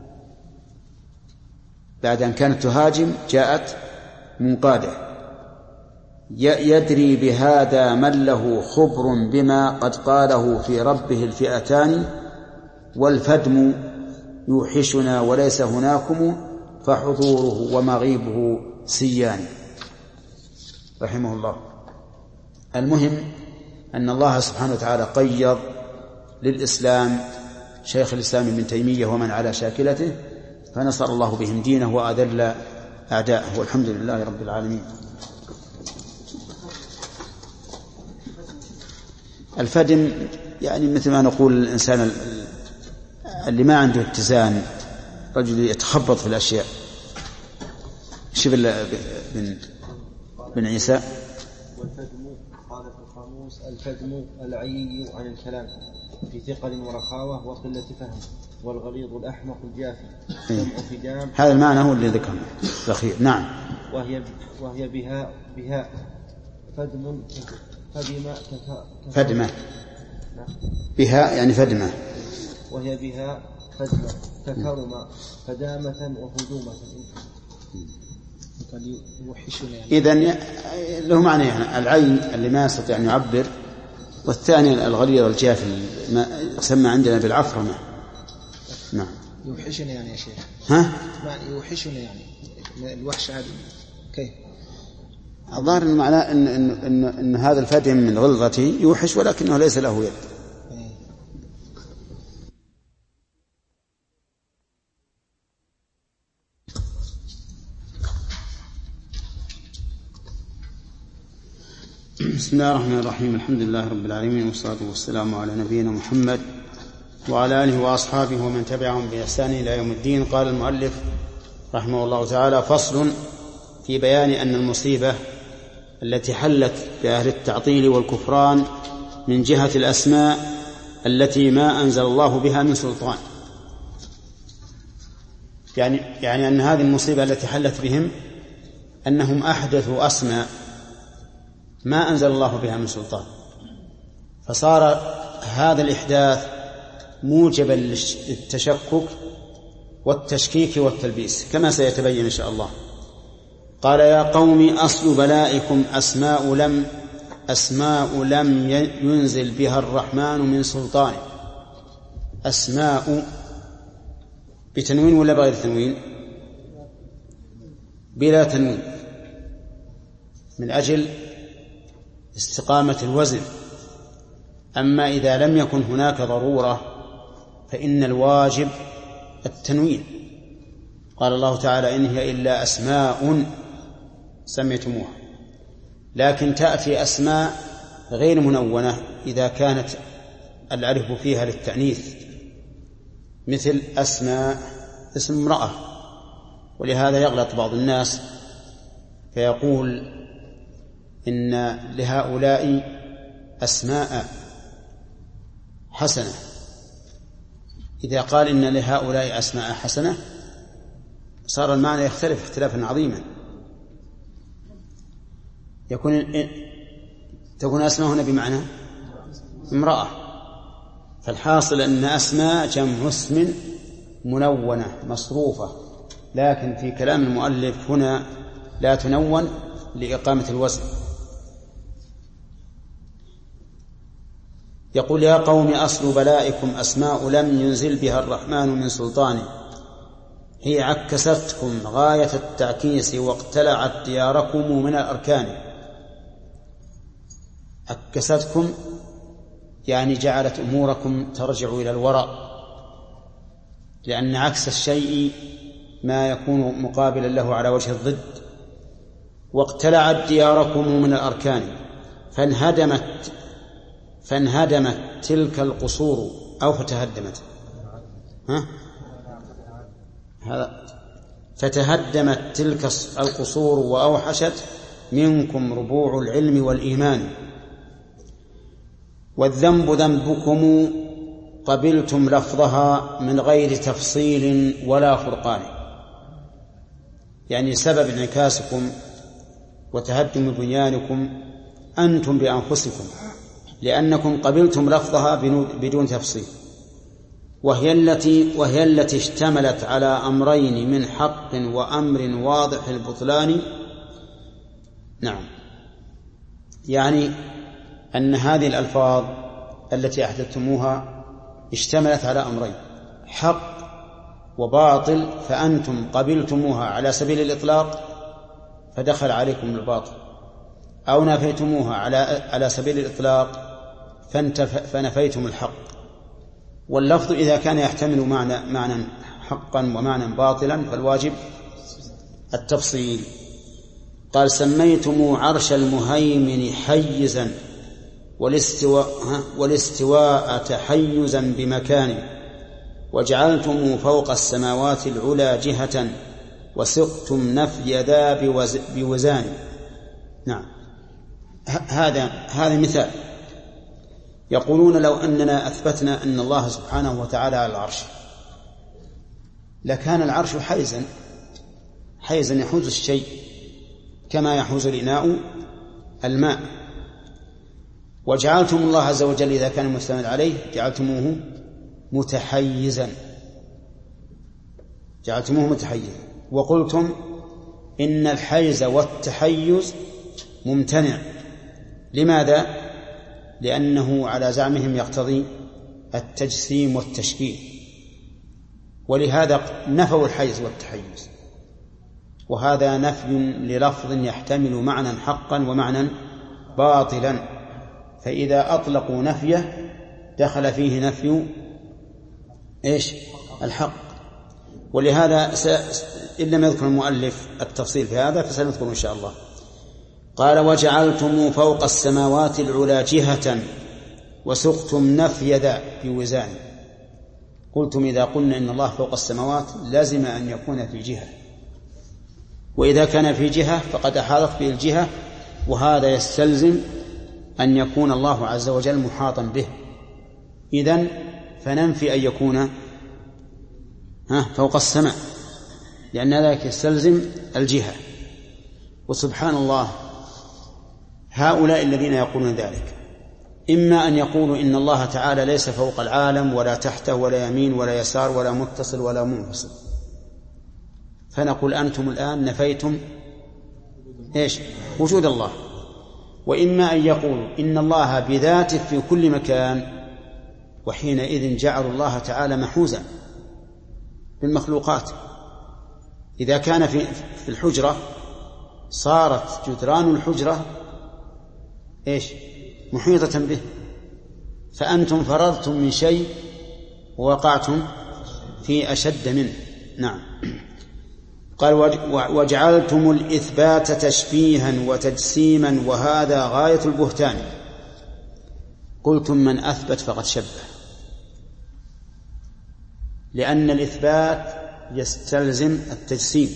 بعد أن كانت تهاجم جاءت منقادة. يدري بهذا من له خبر بما قد قاله في ربه الفئتان، والفدم يوحشنا وليس هناكم، فحضوره ومغيبه سيان. رحمه الله. المهم أن الله سبحانه وتعالى قيض للإسلام شيخ الإسلام ابن تيمية ومن على شاكلته، فنصر الله بهم دينه وأذل أعداءه، والحمد لله رب العالمين. الفدم يعني مثل ما نقول الإنسان اللي ما عنده اتزان، رجل يتخبط في الأشياء. شوف بن بن عيسى: والفدم قال في القاموس: الفدم العي عن الكلام في ثقل ورخاوة وقلة فهم، والغليظ الأحمق الجافي. إيه؟ هذا المعنى هو اللي ذكرنا الأخير. نعم. وهي وهي بها بها فدم فدمة فدمة بها يعني فدمة، وهي بها فدمة ككرمة فدامة وهدومة. إذن له معنى يعني العين اللي ما يستطيع أن يعبر والثاني الغليظ الجاف ما يسمى عندنا بالعفرمة. نعم. يوحشني يعني يا شيخ. ها؟ يوحشني يعني الوحش هذه كيف؟ الظاهر إن معناه إن إن إن, إن هذا الفدي من غلظته يوحش ولكنه ليس له يد. بسم الله الرحمن الرحيم. الحمد لله رب العالمين، والصلاة والسلام على نبينا محمد وعلى آله وأصحابه ومن تبعهم بإحسان إلى يوم الدين. قال المؤلف رحمه الله تعالى: فصل في بيان أن المصيبة التي حلت بأهل التعطيل والكفران من جهة الأسماء التي ما أنزل الله بها من سلطان. يعني يعني أن هذه المصيبة التي حلت بهم أنهم أحدثوا أسماء ما أنزل الله بها من سلطان، فصار هذا الإحداث موجبا للتشكك والتشكيك والتلبيس كما سيتبين إن شاء الله. قال: يا قوم أصل بلائكم أسماء لم أسماء لم ينزل بها الرحمن من سلطان. أسماء بتنوين ولا بغير تنوين؟ بلا تنوين، من أجل استقامة الوزن. أما إذا لم يكن هناك ضرورة فإن الواجب التنوين. قال الله تعالى: إن هي إلا أسماء سميتموها. لكن تأتي أسماء غير منونة إذا كانت الألف فيها للتأنيث، مثل أسماء اسم امرأة. ولهذا يغلط بعض الناس فيقول إن لهؤلاء أسماء حسنة. إذا قال إن لهؤلاء أسماء حسنة صار المعنى يختلف اختلافا عظيما. يكون تكون أسماء هنا بمعنى امرأة، فالحاصل أن أسماء جمع اسم منونة مصروفة، لكن في كلام المؤلف هنا لا تنون لإقامة الوزن. يقول: يا قوم أصل بلائكم أسماء لم ينزل بها الرحمن من سلطان، هي عكستكم غاية التعكيس واقتلعت دياركم من الأركان. عكستكم يعني جعلت أموركم ترجع إلى الوراء، لأن عكس الشيء ما يكون مقابلا له على وجه الضد. واقتلعت دياركم من الأركان، فانهدمت فانهدمت تلك القصور أو فتهدمت ها؟ هذا فتهدمت تلك القصور وأوحشت منكم ربوع العلم والإيمان. والذنب ذنبكم قبلتم لفظها من غير تفصيل ولا فرقان. يعني سبب انعكاسكم وتهدم بنيانكم أنتم بأنفسكم، لأنكم قبلتم لفظها بدون تفصيل، وهي التي وهي التي اشتملت على أمرين من حق وأمر واضح البطلان. نعم، يعني أن هذه الألفاظ التي أحدثتموها اشتملت على أمرين: حق وباطل، فأنتم قبلتموها على سبيل الإطلاق فدخل عليكم الباطل، أو نفيتموها على على سبيل الإطلاق فنفيتم الحق. واللفظ إذا كان يحتمل معنى معنى حقا ومعنى باطلا فالواجب التفصيل. قال: سميتم عرش المهيمن حيزا والاستواء, والاستواء تحيزا بمكان، وجعلتم فوق السماوات العلى جهة وسقتم نفي ذا بوزان. نعم، هذا هذا مثال. يقولون: لو أننا أثبتنا أن الله سبحانه وتعالى على العرش لكان العرش حيزا حيزا يحوز الشيء كما يحوز الإناء الماء. وجعلتم الله عز وجل إذا كان مستند عليه جعلتموه متحيزا جعلتموه متحيزا وقلتم إن الحيز والتحيز ممتنع. لماذا؟ لأنه على زعمهم يقتضي التجسيم والتشبيه، ولهذا نفوا الحيز والتحيز، وهذا نفي للفظ يحتمل معنى حقا ومعنى باطلا، فإذا أطلقوا نفيه دخل فيه نفي إيش؟ الحق. ولهذا س... إن لم يذكر المؤلف التفصيل في هذا فسنذكر إن شاء الله. قال: وجعلتم فوق السماوات العلى جهة وسقتم نفي ذا بوزان. قلتم إذا قلنا إن الله فوق السماوات لازم أن يكون في جهة، وإذا كان في جهة فقد أحاطت به الجهة، وهذا يستلزم أن يكون الله عز وجل محاطا به، إذن فننفي أن يكون فوق السماء، لأن ذلك يستلزم الجهة. وسبحان الله، هؤلاء الذين يقولون ذلك إما أن يقولوا إن الله تعالى ليس فوق العالم ولا تحته ولا يمين ولا يسار ولا متصل ولا منفصل، فنقول أنتم الآن نفيتم إيش؟ وجود الله. وإما أن يقولوا إن الله بذاته في كل مكان، وحينئذ جعلوا الله تعالى محوزا بالمخلوقات. إذا كان في في الحجرة صارت جدران الحجرة إيش؟ محيطة به، فأنتم فررتم من شيء ووقعتم في أشد منه. نعم. قال: وجعلتم الإثبات تشبيها وتجسيما وهذا غاية البهتان. قلتم من أثبت فقد شبه، لأن الإثبات يستلزم التجسيم.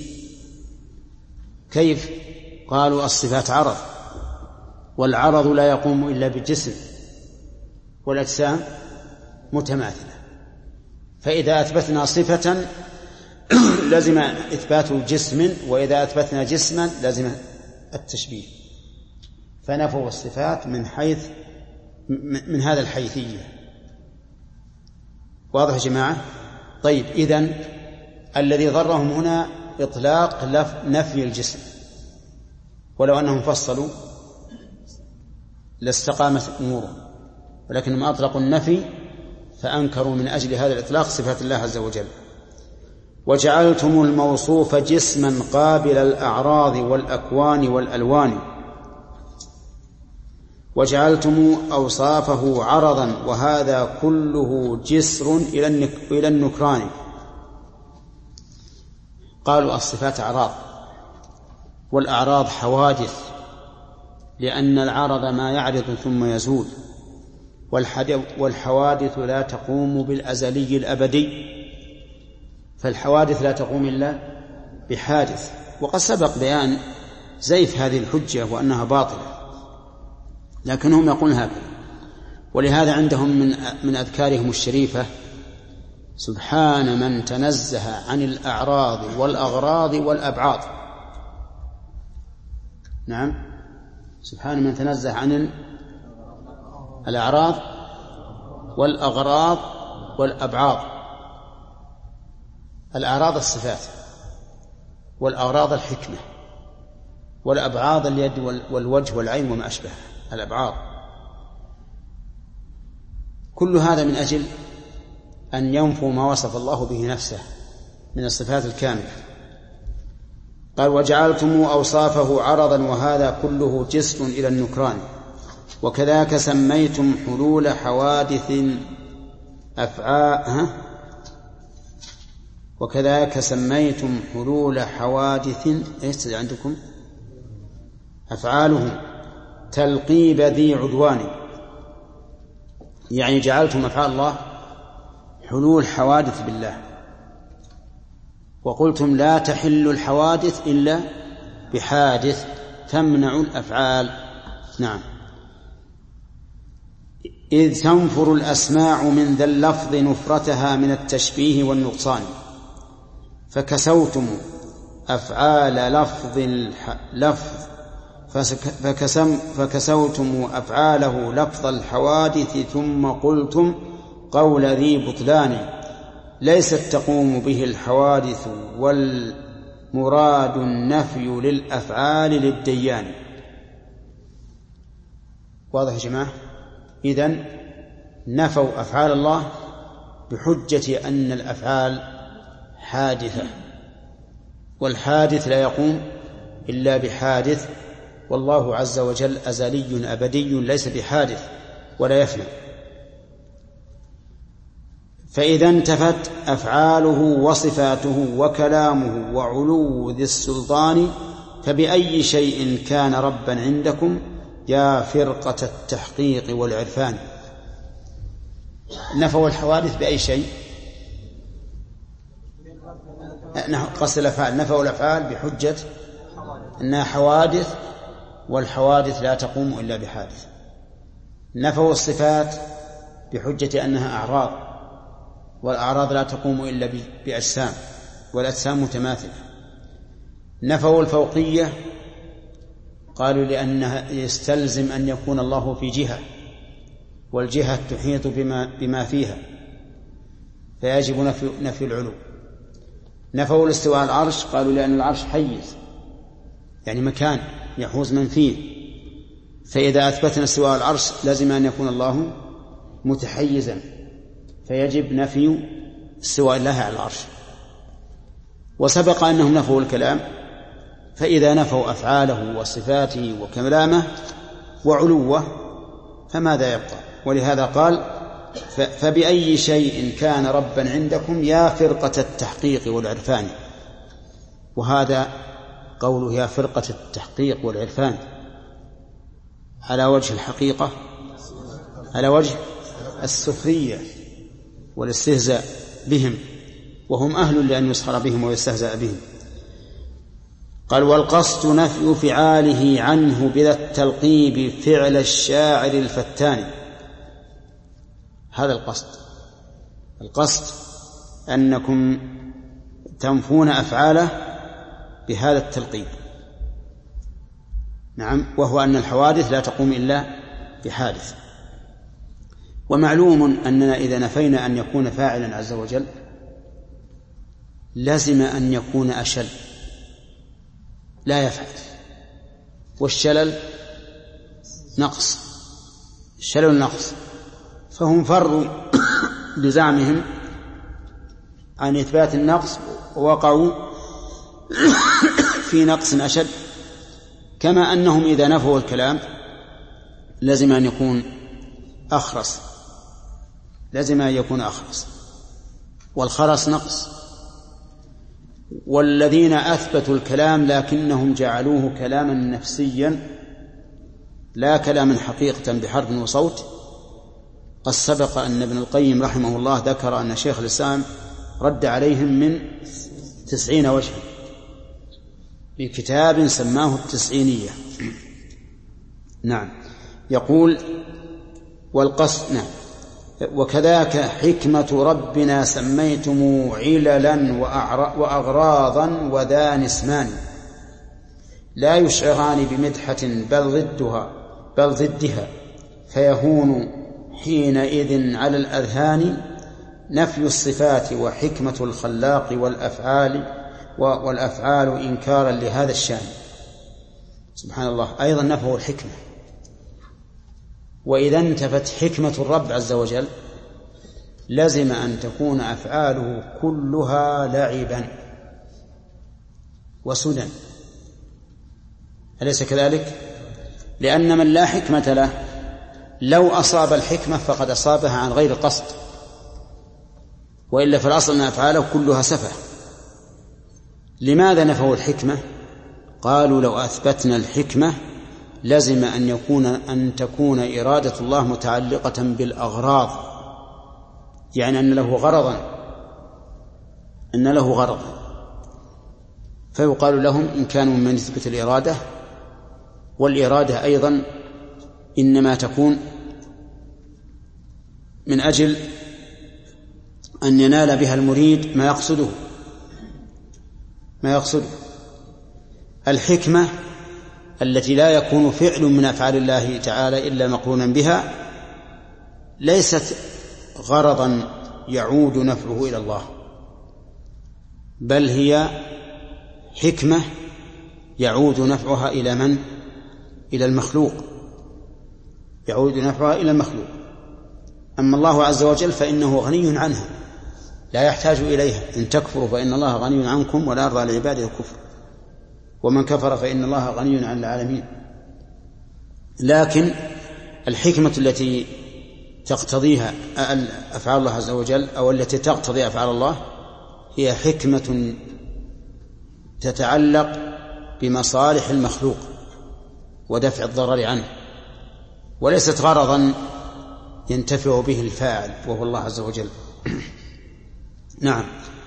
كيف؟ قالوا الصفات عرض، والعرض لا يقوم إلا بجسم، والأجسام متماثلة، فإذا أثبتنا صفة لازم إثبات جسم، وإذا أثبتنا جسما لازم التشبيه، فنفوا الصفات من حيث من هذا الحيثية. واضح يا جماعة؟ طيب، إذن الذي ضرهم هنا إطلاق نفي الجسم، ولو أنهم فصلوا لاستقامت أمورهم، ولكنهم أطلقوا النفي فأنكروا من أجل هذا الإطلاق صفات الله عز وجل. وجعلتم الموصوف جسما قابل الأعراض والأكوان والألوان، وجعلتم أوصافه عرضا، وهذا كله جسر إلى النكران. قالوا الصفات أعراض، والأعراض حوادث، لأن العرض ما يعرض ثم يزول، والحوادث لا تقوم بالأزلي الأبدي، فالحوادث لا تقوم إلا بحادث. وقد سبق بيان زيف هذه الحجة وأنها باطلة، لكنهم يقولون هكذا. ولهذا عندهم من من أذكارهم الشريفة: سبحان من تنزه عن الأعراض والأغراض والأبعاض. نعم، سبحان من تنزه عن الأعراض والأغراض والأبعاض. الأعراض الصفات، والأغراض الحكمة، والأبعاض اليد والوجه والعين وما أشبه الأبعاض. كل هذا من أجل أن ينفوا ما وصف الله به نفسه من الصفات الكاملة. قال: وجعلتم أوصافه عرضا، وهذا كله جسر إلى النكران. وكذاك سميتم حلول حوادث أفعال وكذاك سميتم حلول حوادث ايش عندكم؟ أفعاله تلقيب ذي عدوان، يعني جعلتم أفعال الله حلول حوادث بالله، وقلتم لا تحل الحوادث إلا بحادث تمنع الأفعال. نعم. إذ تنفر الأسماع من ذا اللفظ نفرتها من التشبيه والنقصان، فكسوتم أفعال لفظ لفظ فكسم فكسوتم أفعاله لفظ الحوادث، ثم قلتم قول ذي بطلان ليست تقوم به الحوادث، والمراد النفي للأفعال للديان. واضح يا جماعة؟ إذن نفوا أفعال الله بحجة أن الأفعال حادثة، والحادث لا يقوم إلا بحادث، والله عز وجل أزلي أبدي ليس بحادث ولا يفنى. فإذا انتفت أفعاله وصفاته وكلامه وعلو ذي السلطان فبأي شيء كان ربا عندكم يا فرقة التحقيق والعرفان. نفوا الحوادث بأي شيء؟ قصد الأفعال، نفوا الأفعال بحجة أنها حوادث، والحوادث لا تقوم إلا بحادث. نفوا الصفات بحجة أنها أعراض، والأعراض لا تقوم إلا بأجسام، والأجسام متماثلة. نفوا الفوقية، قالوا لأنها يستلزم أن يكون الله في جهة، والجهة تحيط بما, بما فيها، فيجب نفي, نفي العلو. نفوا الاستواء على العرش، قالوا لأن العرش حيز، يعني مكان يحوز من فيه، فإذا أثبتنا استواء على العرش لازم أن يكون الله متحيزا، فيجب نفي استواء الله على العرش. وسبق أنهم نفوا الكلام، فإذا نفوا أفعاله وصفاته وكلامه وعلوه فماذا يبقى؟ ولهذا قال فبأي شيء كان ربا عندكم يا فرقة التحقيق والعرفان. وهذا قوله يا فرقة التحقيق والعرفان على وجه الحقيقة، على وجه السخرية والاستهزاء بهم، وهم أهل لأن يسخر بهم ويستهزأ بهم. قال والقصد نفي فعاله عنه بلا التلقيب فعل الشاعر الفتان. هذا القصد، القصد أنكم تنفون أفعاله بهذا التلقيب. نعم، وهو أن الحوادث لا تقوم إلا بحادث. ومعلوم أننا إذا نفينا أن يكون فاعلا عز وجل لازم أن يكون أشل لا يفعل، والشلل نقص، الشلل نقص، فهم فروا بزعمهم عن إثبات النقص ووقعوا في نقص أشد. كما أنهم إذا نفوا الكلام لازم أن يكون أخرس، لازم أن يكون أخرس، والخرس نقص. والذين أثبتوا الكلام لكنهم جعلوه كلاما نفسيا لا كلاما حقيقة بحرف وصوت. قد سبق أن ابن القيم رحمه الله ذكر أن شيخ الإسلام رد عليهم من تسعين وجها بكتاب سماه التسعينية. نعم، يقول والقصد نعم وكذاك حكمة ربنا سميتم عللا وأغراضا وذان اسمان لا يشعران بمدحة بل ضدها بل ضدها فيهون حينئذ على الأذهان نفي الصفات وحكمة الخلاق والأفعال والأفعال إنكارا لهذا الشان. سبحان الله، أيضا نفوا الحكمة. وإذا انتفت حكمة الرب عز وجل لازم أن تكون أفعاله كلها لعبا وسدى، أليس كذلك؟ لأن من لا حكمة له لو أصاب الحكمة فقد أصابها عن غير قصد، وإلا في الأصل أن أفعاله كلها سفه. لماذا نفوا الحكمة؟ قالوا لو أثبتنا الحكمة لازم أن يكون أن تكون إرادة الله متعلقة بالأغراض، يعني أن له غرضا أن له غرضا فيقال لهم إن كانوا من يثبت الإرادة. والإرادة أيضا إنما تكون من أجل أن ينال بها المريد ما يقصده ما يقصده الحكمة التي لا يكون فعل من أفعال الله تعالى إلا مقرونا بها ليست غرضا يعود نفعه إلى الله، بل هي حكمة يعود نفعها إلى من؟ إلى المخلوق. يعود نفعها إلى المخلوق. أما الله عز وجل فإنه غني عنها لا يحتاج إليها. إن تكفروا فإن الله غني عنكم ولا يرضى لعباده الكفر، ومن كفر فإن الله غني عن العالمين. لكن الحكمة التي تقتضيها أفعال الله عز وجل أو التي تقتضي أفعال الله هي حكمة تتعلق بمصالح المخلوق ودفع الضرر عنه، وليست غرضا ينتفع به الفاعل وهو الله عز وجل. نعم.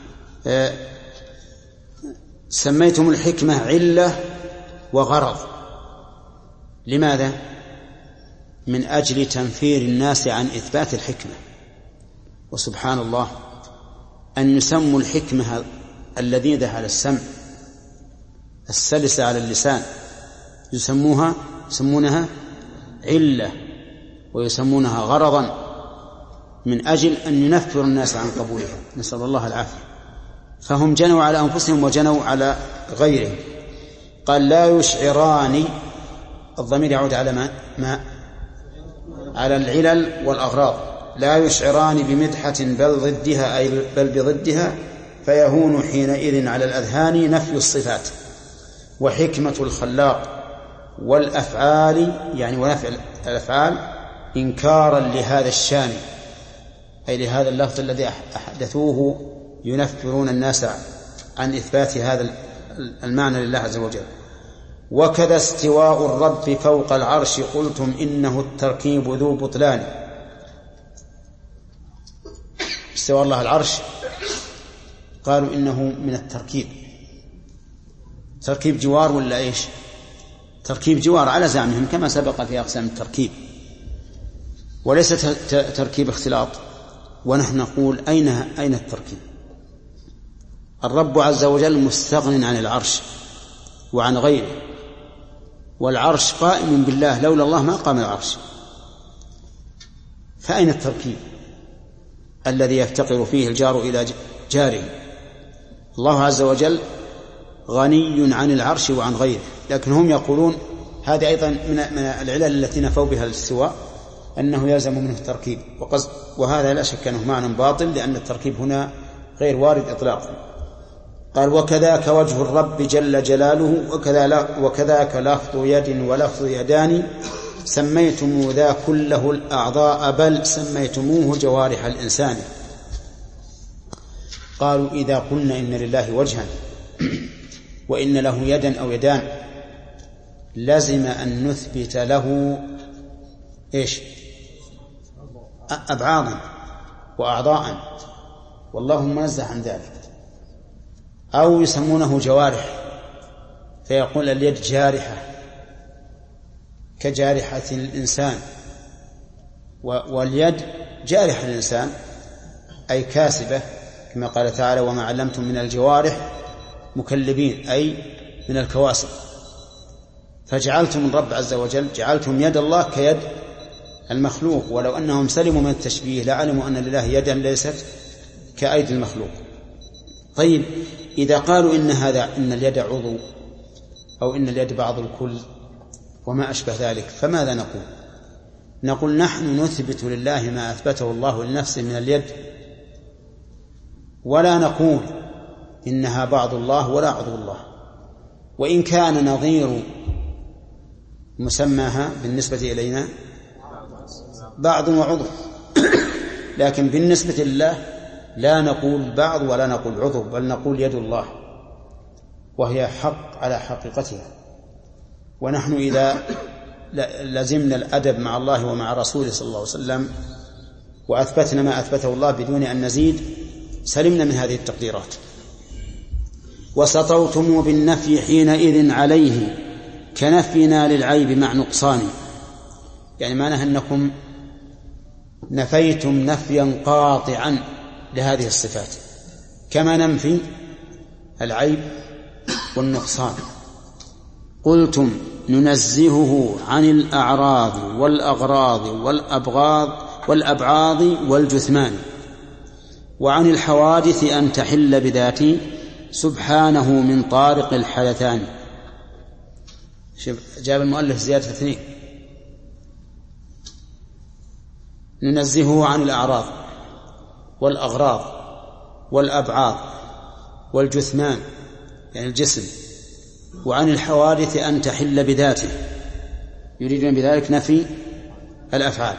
سميتم الحكمة علة وغرض. لماذا؟ من أجل تنفير الناس عن إثبات الحكمة. وسبحان الله أن يسموا الحكمة اللذيذة على السمع السلسة على اللسان يسموها يسمونها علة ويسمونها غرضا من أجل أن ينفر الناس عن قبولها، نسأل الله العافية. فهم جنوا على أنفسهم وجنوا على غيرهم. قال لا يشعران، الضمير يعود على ما, ما على العلل والأغراض. لا يشعران بمدحة بل ضدها أي بل بضدها، فيهون حينئذ على الأذهان نفي الصفات. وحكمة الخلاق والأفعال يعني ونفع الأفعال إنكارا لهذا الشان أي لهذا اللفظ الذي أحدثوه ينفرون الناس عن إثبات هذا المعنى لله عز وجل. وكذا استواء الرب فوق العرش قلتم إنه التركيب ذو بطلان. استواء الله العرش قالوا إنه من التركيب. تركيب جوار ولا إيش؟ تركيب جوار على زعمهم كما سبق في أقسام التركيب، وليس تركيب اختلاط. ونحن نقول أين أين التركيب؟ الرب عز وجل مستغن عن العرش وعن غيره، والعرش قائم بالله، لولا الله ما قام العرش. فأين التركيب الذي يفتقر فيه الجار إلى جاره؟ الله عز وجل غني عن العرش وعن غيره، لكن هم يقولون هذه أيضا من العلل التي نفوا بها الاستواء أنه يلزم منه التركيب، وهذا لا شك أنه معنى باطل، لأن التركيب هنا غير وارد إطلاقا. قال وكذاك وجه الرب جل جلاله وكذاك لفظ يد ولفظ يدان سميتم ذا كله الأعضاء بل سميتموه جوارح الإنسان. قالوا إذا قلنا إن لله وجها وإن له يدا أو يدان لازم أن نثبت له إيش؟ أبعاضا وأعضاء، والله منزه عن ذلك. أو يسمونه جوارح، فيقول اليد جارحة كجارحة الإنسان، واليد جارحة الإنسان أي كاسبة، كما قال تعالى وما علمتم من الجوارح مكلبين أي من الكواسب. فجعلتم الرب عز وجل جعلتم يد الله كيد المخلوق، ولو أنهم سلموا من التشبيه لعلموا أن لله يدا ليست كأيدي المخلوق. طيب إذا قالوا إن هذا إن اليد عضو أو إن اليد بعض الكل وما أشبه ذلك، فماذا نقول؟ نقول نحن نثبت لله ما أثبته الله لنفسه من اليد، ولا نقول إنها بعض الله ولا عضو الله، وإن كان نظير مسماها بالنسبة إلينا بعض وعضو، لكن بالنسبة لله لا نقول بعض ولا نقول عضو، بل نقول يد الله، وهي حق على حقيقتها. ونحن إذا لزمنا الأدب مع الله ومع رسوله صلى الله عليه وسلم وأثبتنا ما أثبته الله بدون أن نزيد سلمنا من هذه التقديرات. وسطوتم بالنفي حينئذ عليه كنفينا للعيب مع نقصان، يعني معناها أنكم نفيتم نفيا قاطعا لهذه الصفات كما ننفي العيب والنقصان. قلتم ننزهه عن الأعراض والأغراض والأبغاض والأبعاض والجثمان وعن الحوادث أن تحل بذاته سبحانه من طارق الحدثان. جاب المؤلف زيادة اثنين ننزهه عن الأعراض والأغراض والأبعاض والجثمان يعني الجسم، وعن الحوادث أن تحل بذاته، يريدون بذلك نفي الأفعال.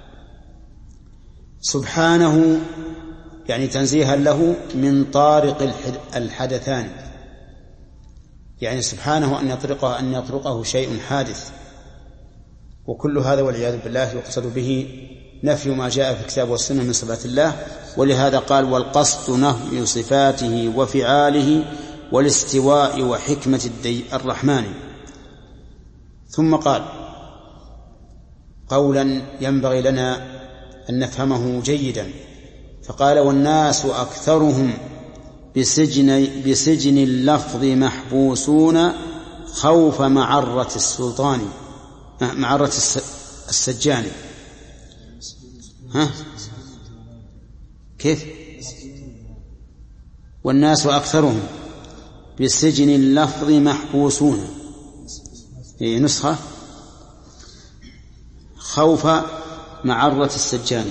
سبحانه يعني تنزيها له من طارق الحدثان، يعني سبحانه أن يطرقه أن يطرقه شيء حادث، وكل هذا والعياذ بالله يقصد به نفي ما جاء في الكتاب والسنة من صفات الله. ولهذا قال: والقصد نفي صفاته وفعاله والاستواء وحكمة الرحمن. ثم قال قولا ينبغي لنا أن نفهمه جيدا، فقال: والناس أكثرهم بسجن, بسجن اللفظ محبوسون خوف معرة السلطان معرة السجان. ها كيف؟ والناس أكثرهم بسجن اللفظ محبوسون، هي نسخة خوف معرة السجان.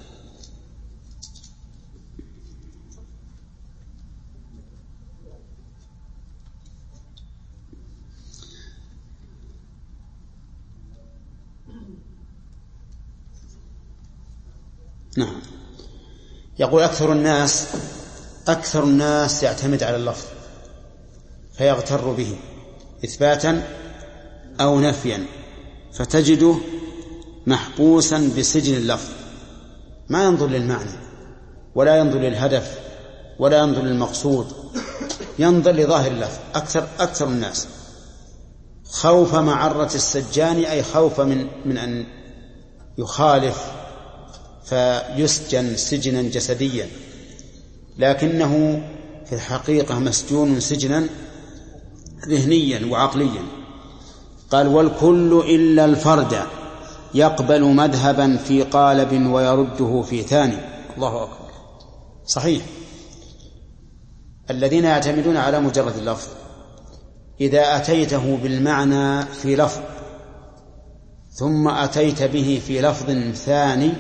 نعم. يقول أكثر الناس أكثر الناس يعتمد على اللفظ فيغتر به إثباتا أو نفيا، فتجده محبوسا بسجن اللفظ، ما ينظر للمعنى ولا ينظر للهدف ولا ينظر للمقصود، ينظر لظاهر اللفظ. أكثر أكثر الناس خوف معرة السجان، أي خوف من من أن يخالف فيسجن سجنا جسديا، لكنه في الحقيقة مسجون سجنا ذهنيا وعقليا. قال: والكل إلا الفرد يقبل مذهبا في قالب ويرده في ثاني. الله أكبر. صحيح، الذين يعتمدون على مجرد اللفظ إذا أتيته بالمعنى في لفظ ثم أتيت به في لفظ ثاني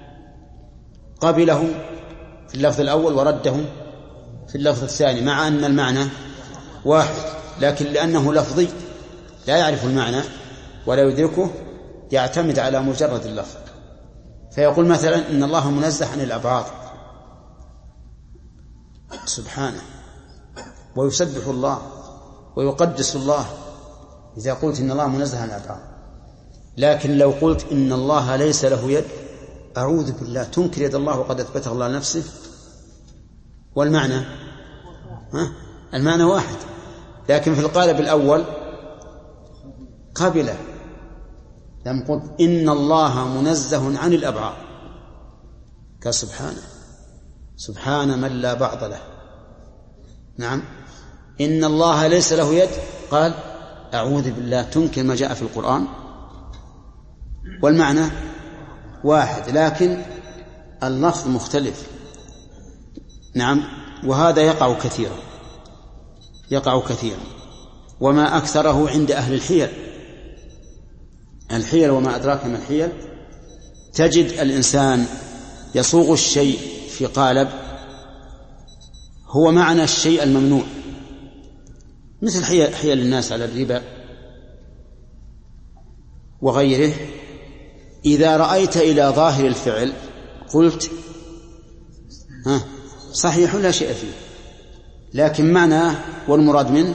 قبله في اللفظ الأول ورده في اللفظ الثاني، مع أن المعنى واحد، لكن لأنه لفظي لا يعرف المعنى ولا يدركه يعتمد على مجرد اللفظ. فيقول مثلا: إن الله منزه عن الأبعاد سبحانه، ويسبح الله ويقدس الله إذا قلت إن الله منزه عن الأبعاد. لكن لو قلت إن الله ليس له يد، أعوذ بالله، تنكر يد الله وقد أثبته الله لنفسه، والمعنى ها؟ المعنى واحد، لكن في القالب الأول قبله. لم قلت إن الله منزه عن الأبعاد كسبحانه، سبحان من لا بعض له. نعم. إن الله ليس له يد، قال أعوذ بالله، تنكر ما جاء في القرآن، والمعنى واحد لكن اللفظ مختلف. نعم. وهذا يقع كثيرا يقع كثيرا وما أكثره عند أهل الحيل. الحيل وما أدراك ما الحيل. تجد الإنسان يصوغ الشيء في قالب هو معنى الشيء الممنوع، مثل حيل, حيل الناس على الربا وغيره. إذا رأيت إلى ظاهر الفعل قلت ها صحيح لا شيء فيه، لكن معناه والمراد منه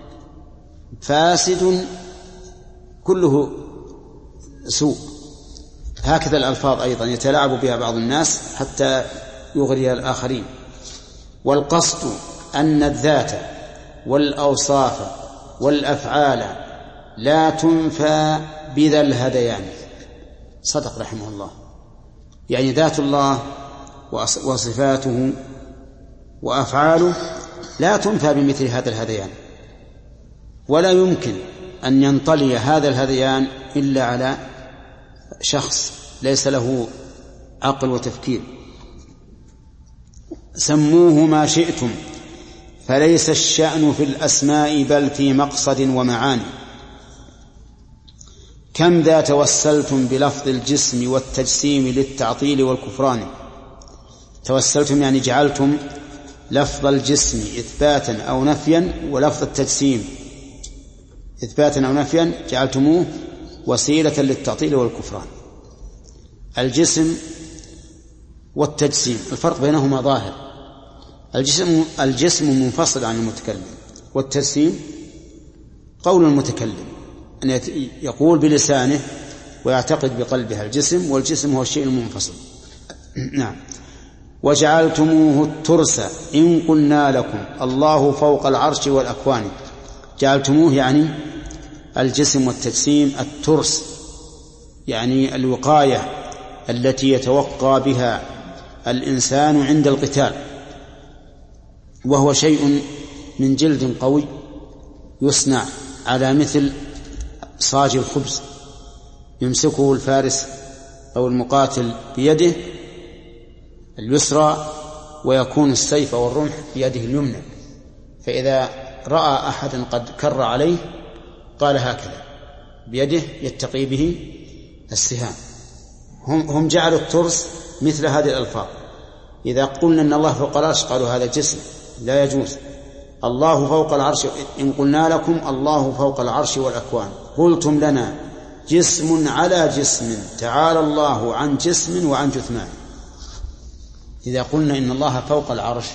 فاسد كله سوء. هكذا الألفاظ أيضا يتلاعب بها بعض الناس حتى يغري الآخرين. والقصد أن الذات والأوصاف والأفعال لا تنفى بذا الهذيان. صدق رحمه الله. يعني ذات الله وصفاته وأفعاله لا تنفى بمثل هذا الهذيان، ولا يمكن أن ينطلي هذا الهذيان إلا على شخص ليس له عقل وتفكير. سموه ما شئتم فليس الشأن في الأسماء بل في مقصد ومعاني. كم ذا توسلتم بلفظ الجسم والتجسيم للتعطيل والكفران. توسلتم يعني جعلتم لفظ الجسم إثباتا أو نفيا، ولفظ التجسيم إثباتا أو نفيا جعلتموه وسيلة للتعطيل والكفران. الجسم والتجسيم الفرق بينهما ظاهر. الجسم الجسم منفصل عن المتكلم، والتجسيم قول المتكلم أن يقول بلسانه ويعتقد بقلبه الجسم، والجسم هو الشيء المنفصل. نعم. وجعلتموه الترس إن قلنا لكم الله فوق العرش والأكوان. جعلتموه يعني الجسم والتجسيم الترس، يعني الوقاية التي يتوقى بها الإنسان عند القتال، وهو شيء من جلد قوي يصنع على مثل صاج الخبز، يمسكه الفارس أو المقاتل بيده اليسرى، ويكون السيف والرمح بيده اليمنى، فإذا رأى أحدا قد كر عليه قال هكذا بيده يتقي به السهام. هم, هم جعلوا الترس مثل هذه الألفاظ. إذا قلنا أن الله فوق العرش قالوا هذا جسم لا يجوز. الله فوق العرش إن قلنا لكم الله فوق العرش والأكوان قلتم لنا جسم على جسم تعالى الله عن جسم وعن جثمان. إذا قلنا إن الله فوق العرش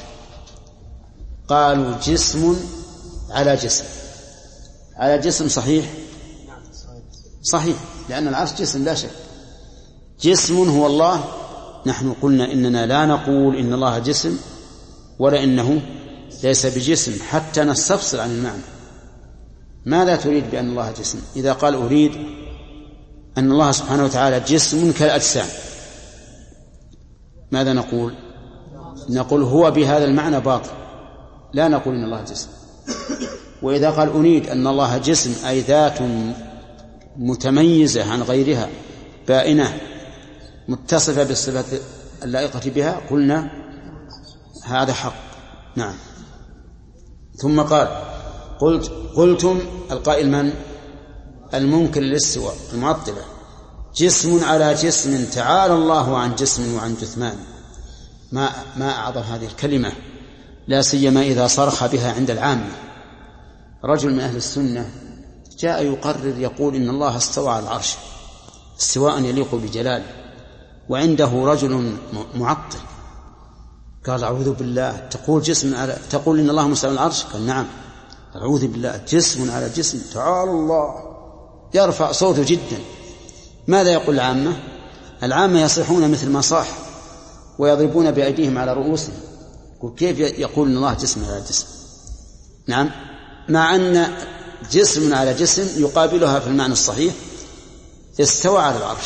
قالوا جسم على جسم. على جسم صحيح صحيح لأن العرش جسم لا شك. جسم هو الله. نحن قلنا إننا لا نقول إن الله جسم ولا إنه ليس بجسم حتى نستفصل عن المعنى. ماذا تريد بأن الله جسم؟ إذا قال أريد أن الله سبحانه وتعالى جسم كالأجسام ماذا نقول؟ نقول هو بهذا المعنى باطل، لا نقول إن الله جسم. وإذا قال أريد أن الله جسم أي ذات متميزة عن غيرها بائنة متصفة بالصفة اللائقة بها قلنا هذا حق. نعم. ثم قال قلت قلتم القائل من؟ المنكر للاستواء المعطلة. جسم على جسم تعالى الله عن جسم وعن جثمان. ما ما أعظم هذه الكلمة، لا سيما إذا صرخ بها عند العامة. رجل من أهل السنة جاء يقرر يقول إن الله استوى على العرش استواء يليق بجلاله، وعنده رجل معطل قال أعوذ بالله تقول جسم على تقول إن الله مستوى على العرش؟ قال نعم أعوذ بالله جسم على جسم تعالى الله. يرفع صوته جدا. ماذا يقول العامة؟ العامة يصيحون مثل ما صاح ويضربون بأيديهم على رؤوسهم. كيف يقول إن الله جسم على جسم؟ نعم، مع أن جسم على جسم يقابلها في المعنى الصحيح استوى على العرش.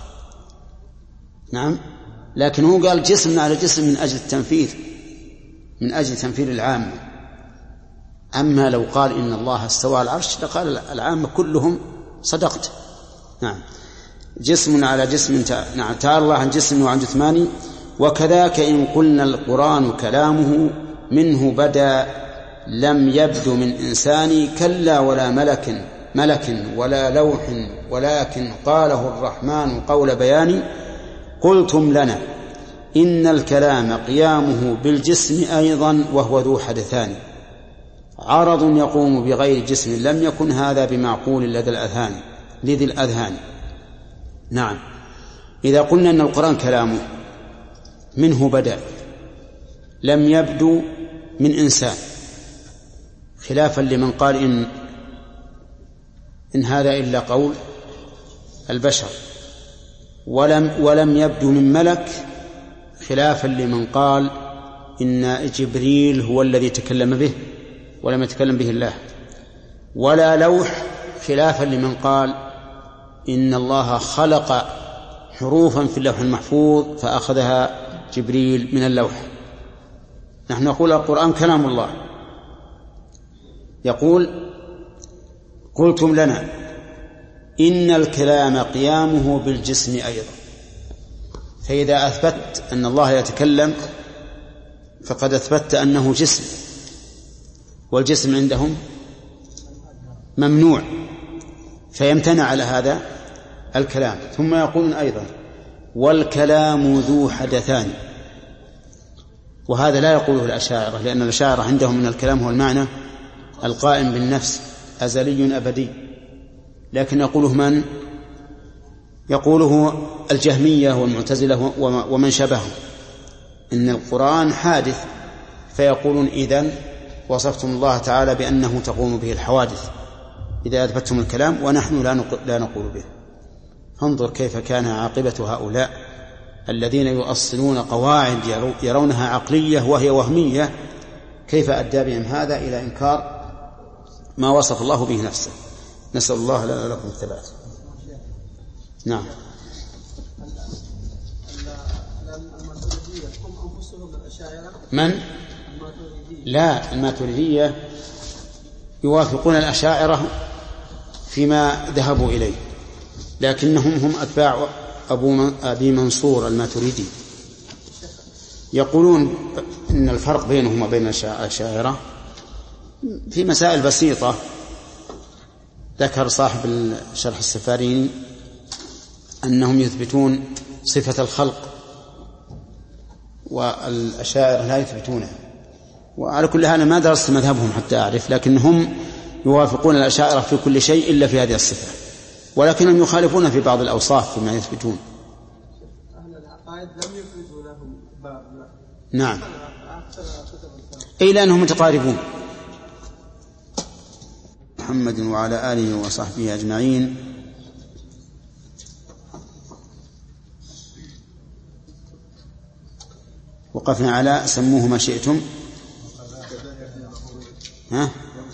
نعم، لكن هو قال جسم على جسم من أجل التنفيذ من أجل تنفيذ العامة. أما لو قال إن الله استوى على العرش لقال العامة كلهم صدقت. نعم. جسم على جسم نعم تعالى الله عن جسم وعن جثمان. وكذاك إن قلنا القرآن كلامه منه بدا لم يبد من إنسان كلا ولا ملك ملك ولا لوح ولكن قاله الرحمن قول بيان. قلتم لنا إن الكلام قيامه بالجسم أيضا وهو ذو حدثان عرض يقوم بغير جسم لم يكن هذا بمعقول لدى الأذهان لذي الأذهان. نعم. إذا قلنا أن القرآن كلامه منه بدأ لم يبدو من إنسان، خلافا لمن قال إن إن هذا إلا قول البشر، ولم ولم يبدو من ملك، خلافا لمن قال إن جبريل هو الذي تكلم به ولم يتكلم به الله، ولا لوح، خلافا لمن قال إن الله خلق حروفا في اللوح المحفوظ فأخذها جبريل من اللوح. نحن نقول القرآن كلام الله. يقول قلتم لنا إن الكلام قيامه بالجسم أيضا. فإذا أثبت أن الله يتكلم فقد أثبت أنه جسم، والجسم عندهم ممنوع، فيمتنع على هذا الكلام. ثم يقولون أيضا والكلام ذو حدثان، وهذا لا يقوله الأشاعرة، لأن الأشاعرة عندهم من الكلام هو المعنى القائم بالنفس أزلي أبدي، لكن يقوله من؟ يقوله الجهمية والمعتزلة ومن شبههم، إن القرآن حادث، فيقولون إذن وصفتم الله تعالى بأنه تقوم به الحوادث إذا أثبتتم الكلام، ونحن لا نقول به. فانظر كيف كان عاقبة هؤلاء الذين يؤصلون قواعد يرونها عقلية وهي وهمية، كيف أدى بهم هذا إلى إنكار ما وصف الله به نفسه. نسأل الله لنا ولكم الثبات. نعم. من؟ لا، الماتريدية يوافقون الأشاعرة فيما ذهبوا إليه، لكنهم هم أتباع أبو أبي منصور الماتريدي. يقولون إن الفرق بينهم وبين الأشاعرة في مسائل بسيطة. ذكر صاحب الشرح السفاريني أنهم يثبتون صفة الخلق والأشاعرة لا يثبتونها، وعلى كل حال ما درست مذهبهم حتى أعرف، لكنهم يوافقون الأشاعرة في كل شيء إلا في هذه الصفة، ولكنهم يخالفون في بعض الأوصاف فيما يثبتون. أهل العقائد لم يثبتوا لهم باب. نعم، أي لأنهم متقاربون. محمد وعلى آله وصحبه أجمعين. وقفنا على سموه ما شئتم. ها؟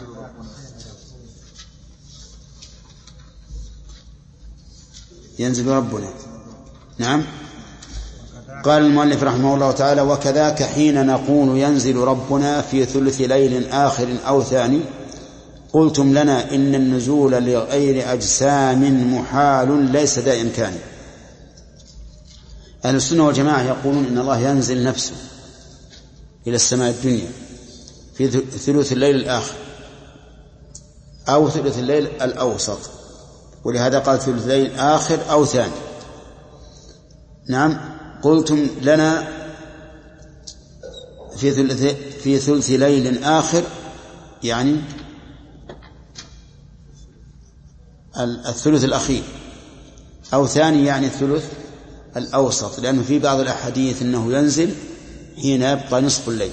ينزل ربنا. نعم. قال المؤلف رحمه الله تعالى: وكذاك حين نقول ينزل ربنا في ثلث ليل آخر أو ثاني قلتم لنا إن النزول لغير أجسام محال ليس ذا إمكان. أهل السنة والجماعة يقولون إن الله ينزل نفسه إلى السماء الدنيا في ثلث الليل الآخر أو ثلث الليل الأوسط، ولهذا قال ثلث الليل آخر أو ثاني. نعم. قلتم لنا في ثلث في ثلث ليل آخر، يعني الثلث الأخير، أو ثاني يعني الثلث الأوسط، لأنه في بعض الأحاديث أنه ينزل حين يبقى نصف الليل.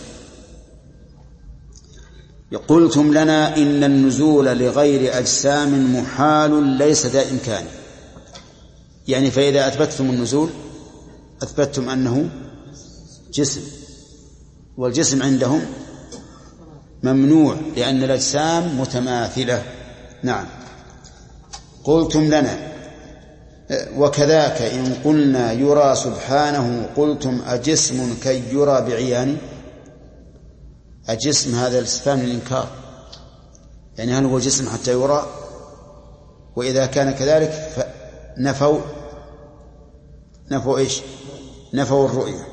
قلتم لنا إن النزول لغير أجسام محال ليس ذا إمكان، يعني فإذا أثبتتم النزول أثبتتم أنه جسم، والجسم عندهم ممنوع لأن الأجسام متماثلة. نعم. قلتم لنا وكذاك إن قلنا يرى سبحانه قلتم أجسم كي يرى بعيان. أجسم هذا الاستفهام للإنكار، يعني هل هو جسم حتى يرى؟ وإذا كان كذلك فنفوا نفوا إيش؟ نفوا الرؤية.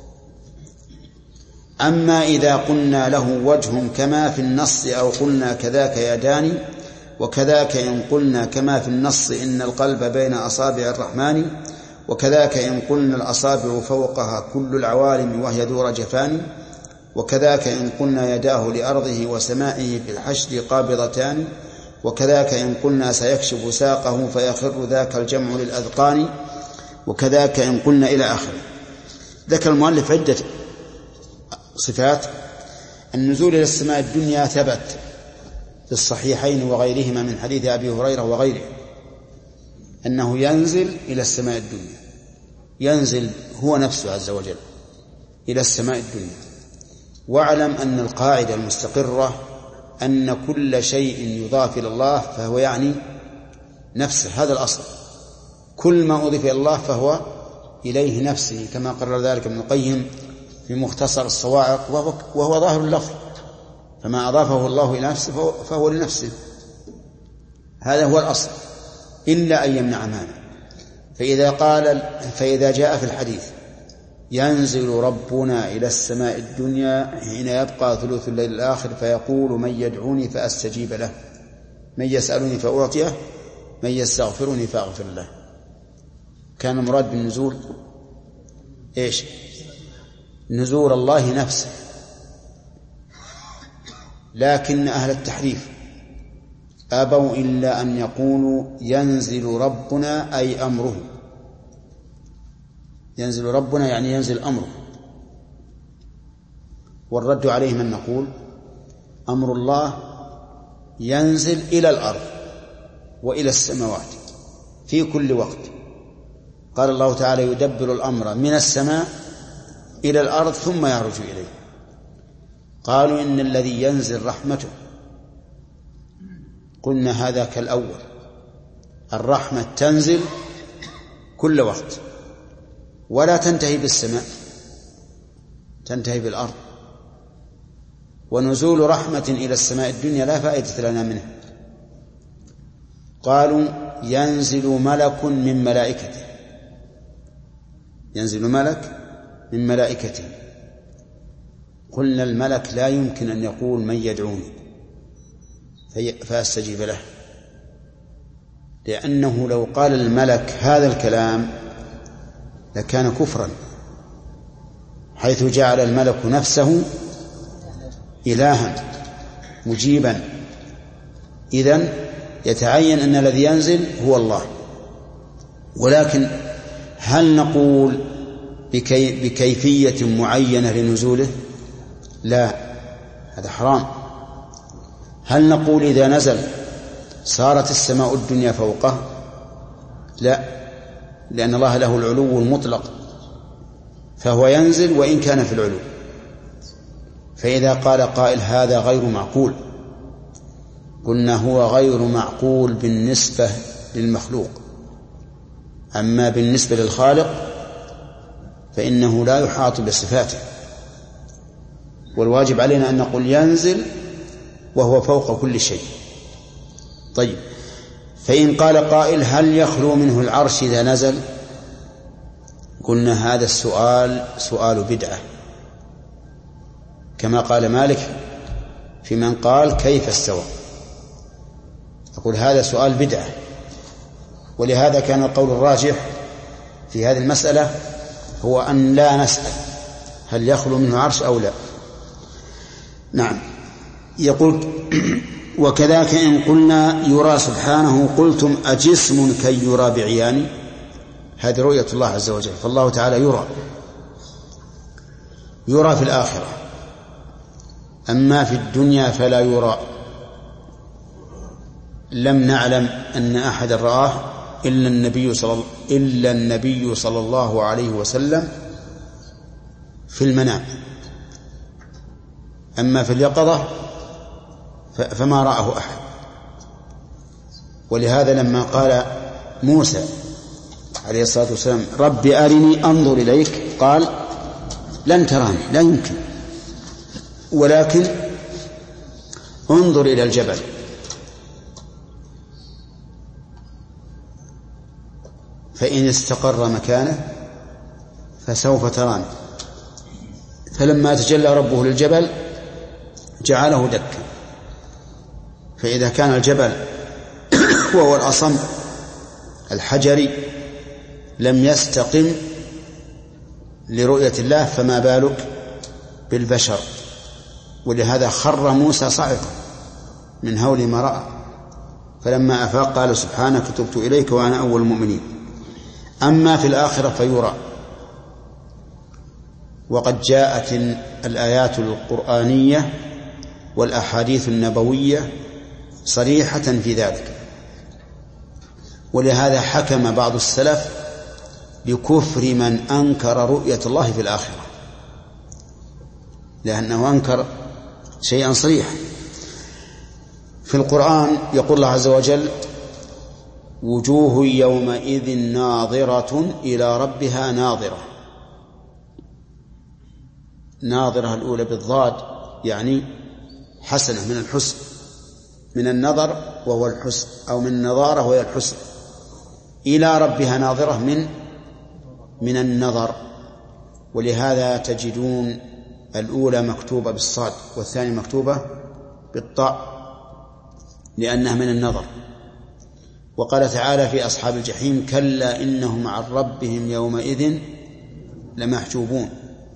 أما إذا قلنا له وجه كما في النص أو قلنا كذاك يدان، وكذاك إن قلنا كما في النص إن القلب بين أصابع الرحمن، وكذاك إن قلنا الأصابع فوقها كل العوالم وهي ذو رجفان، وكذاك إن قلنا يداه لأرضه وسمائه في الحشر قابضتان، وكذاك إن قلنا سيكشف ساقه فيخر ذاك الجمع للأذقان، وكذاك إن قلنا إلى آخره. ذكر المؤلف عدة صفات. النزول إلى السماء الدنيا ثبت في الصحيحين وغيرهما من حديث أبي هريرة وغيره أنه ينزل إلى السماء الدنيا، ينزل هو نفسه عز وجل إلى السماء الدنيا. واعلم أن القاعدة المستقرة أن كل شيء يضاف إلى الله فهو يعني نفسه، هذا الأصل. كل ما أضيف إلى الله فهو إليه نفسه، كما قرر ذلك ابن القيم في مختصر الصواعق، وهو ظاهر اللفظ، فما أضافه الله إلى نفسه فهو لنفسه، هذا هو الأصل، إلا أن يمنع مانع. فإذا قال فإذا جاء في الحديث ينزل ربنا إلى السماء الدنيا حين يبقى ثلث الليل الآخر فيقول من يدعوني فأستجيب له، من يسألني فأعطيه، من يستغفرني فأغفر له، كان المراد بالنزول إيش؟ نزول الله نفسه، لكن أهل التحريف أبوا إلا أن يقولوا ينزل ربنا أي أمره، ينزل ربنا يعني ينزل أمره. والرد عليهم أن نقول أمر الله ينزل إلى الأرض وإلى السماوات في كل وقت. قال الله تعالى يدبر الأمر من السماء إلى الأرض ثم يعرج إليه. قالوا إن الذي ينزل رحمته، قلنا هذا كالأول، الرحمة تنزل كل وقت ولا تنتهي بالسماء، تنتهي بالأرض. ونزول رحمة إلى السماء الدنيا لا فائدة لنا منه. قالوا ينزل ملك من ملائكته، ينزل ملك من ملائكته. قلنا الملك لا يمكن أن يقول من يدعوني فأستجيب له، لأنه لو قال الملك هذا الكلام لكان كفرا، حيث جعل الملك نفسه إلها مجيبا. إذن يتعين أن الذي ينزل هو الله. ولكن هل نقول بكي بكيفية معينة لنزوله؟ لا، هذا حرام. هل نقول إذا نزل صارت السماء الدنيا فوقه؟ لا، لأن الله له العلو المطلق، فهو ينزل وإن كان في العلو. فإذا قال قائل هذا غير معقول، قلنا هو غير معقول بالنسبة للمخلوق، أما بالنسبة للخالق فإنه لا يحاط بصفاته. والواجب علينا أن نقول ينزل وهو فوق كل شيء. طيب، فإن قال قائل هل يخلو منه العرش إذا نزل؟ قلنا هذا السؤال سؤال بدعة، كما قال مالك في من قال كيف استوى، أقول هذا سؤال بدعة. ولهذا كان القول الراجح في هذه المسألة هو أن لا نسأل هل يخلو منه عرش أو لا. نعم. يقول وكذاك إن قلنا يرى سبحانه قلتم أجسم كي يرى بعيان، هذه رؤية الله عز وجل. فالله تعالى يرى يرى في الآخرة، أما في الدنيا فلا يرى. لم نعلم أن أحد رآه إلا النبي صلى إلا النبي صلى الله عليه وسلم في المنام، أما في اليقظة فما رآه أحد. ولهذا لما قال موسى عليه الصلاة والسلام رب أرني أنظر إليك، قال لن تراني، لا يمكن، ولكن انظر إلى الجبل فإن استقر مكانه فسوف تراني. فلما تجلى ربه للجبل جعله دكا، فإذا كان الجبل وهو الأصم الحجري لم يستقم لرؤية الله فما بالك بالبشر. ولهذا خر موسى صعقا من هول ما رأى، فلما أفاق قال سبحانك تبت إليك وأنا أول المؤمنين. أما في الآخرة فيرى. وقد جاءت الآيات القرآنية والأحاديث النبوية صريحة في ذلك. ولهذا حكم بعض السلف بكفر من أنكر رؤية الله في الآخرة، لأنه أنكر شيئا صريحا. في القرآن يقول الله عز وجل وجوه يومئذ ناظرة إلى ربها ناظرة. ناظرة الأولى بالضاد يعني حسنة من الحسن، من النظر وهو الحسن، أو من النظارة وهي الحسن. إلى ربها ناظرة من من النظر. ولهذا تجدون الأولى مكتوبة بالصاد والثانية مكتوبة بالطاء لأنها من النظر. وقال تعالى في أصحاب الجحيم كلا إنهم عن ربهم يومئذ لمحجوبون.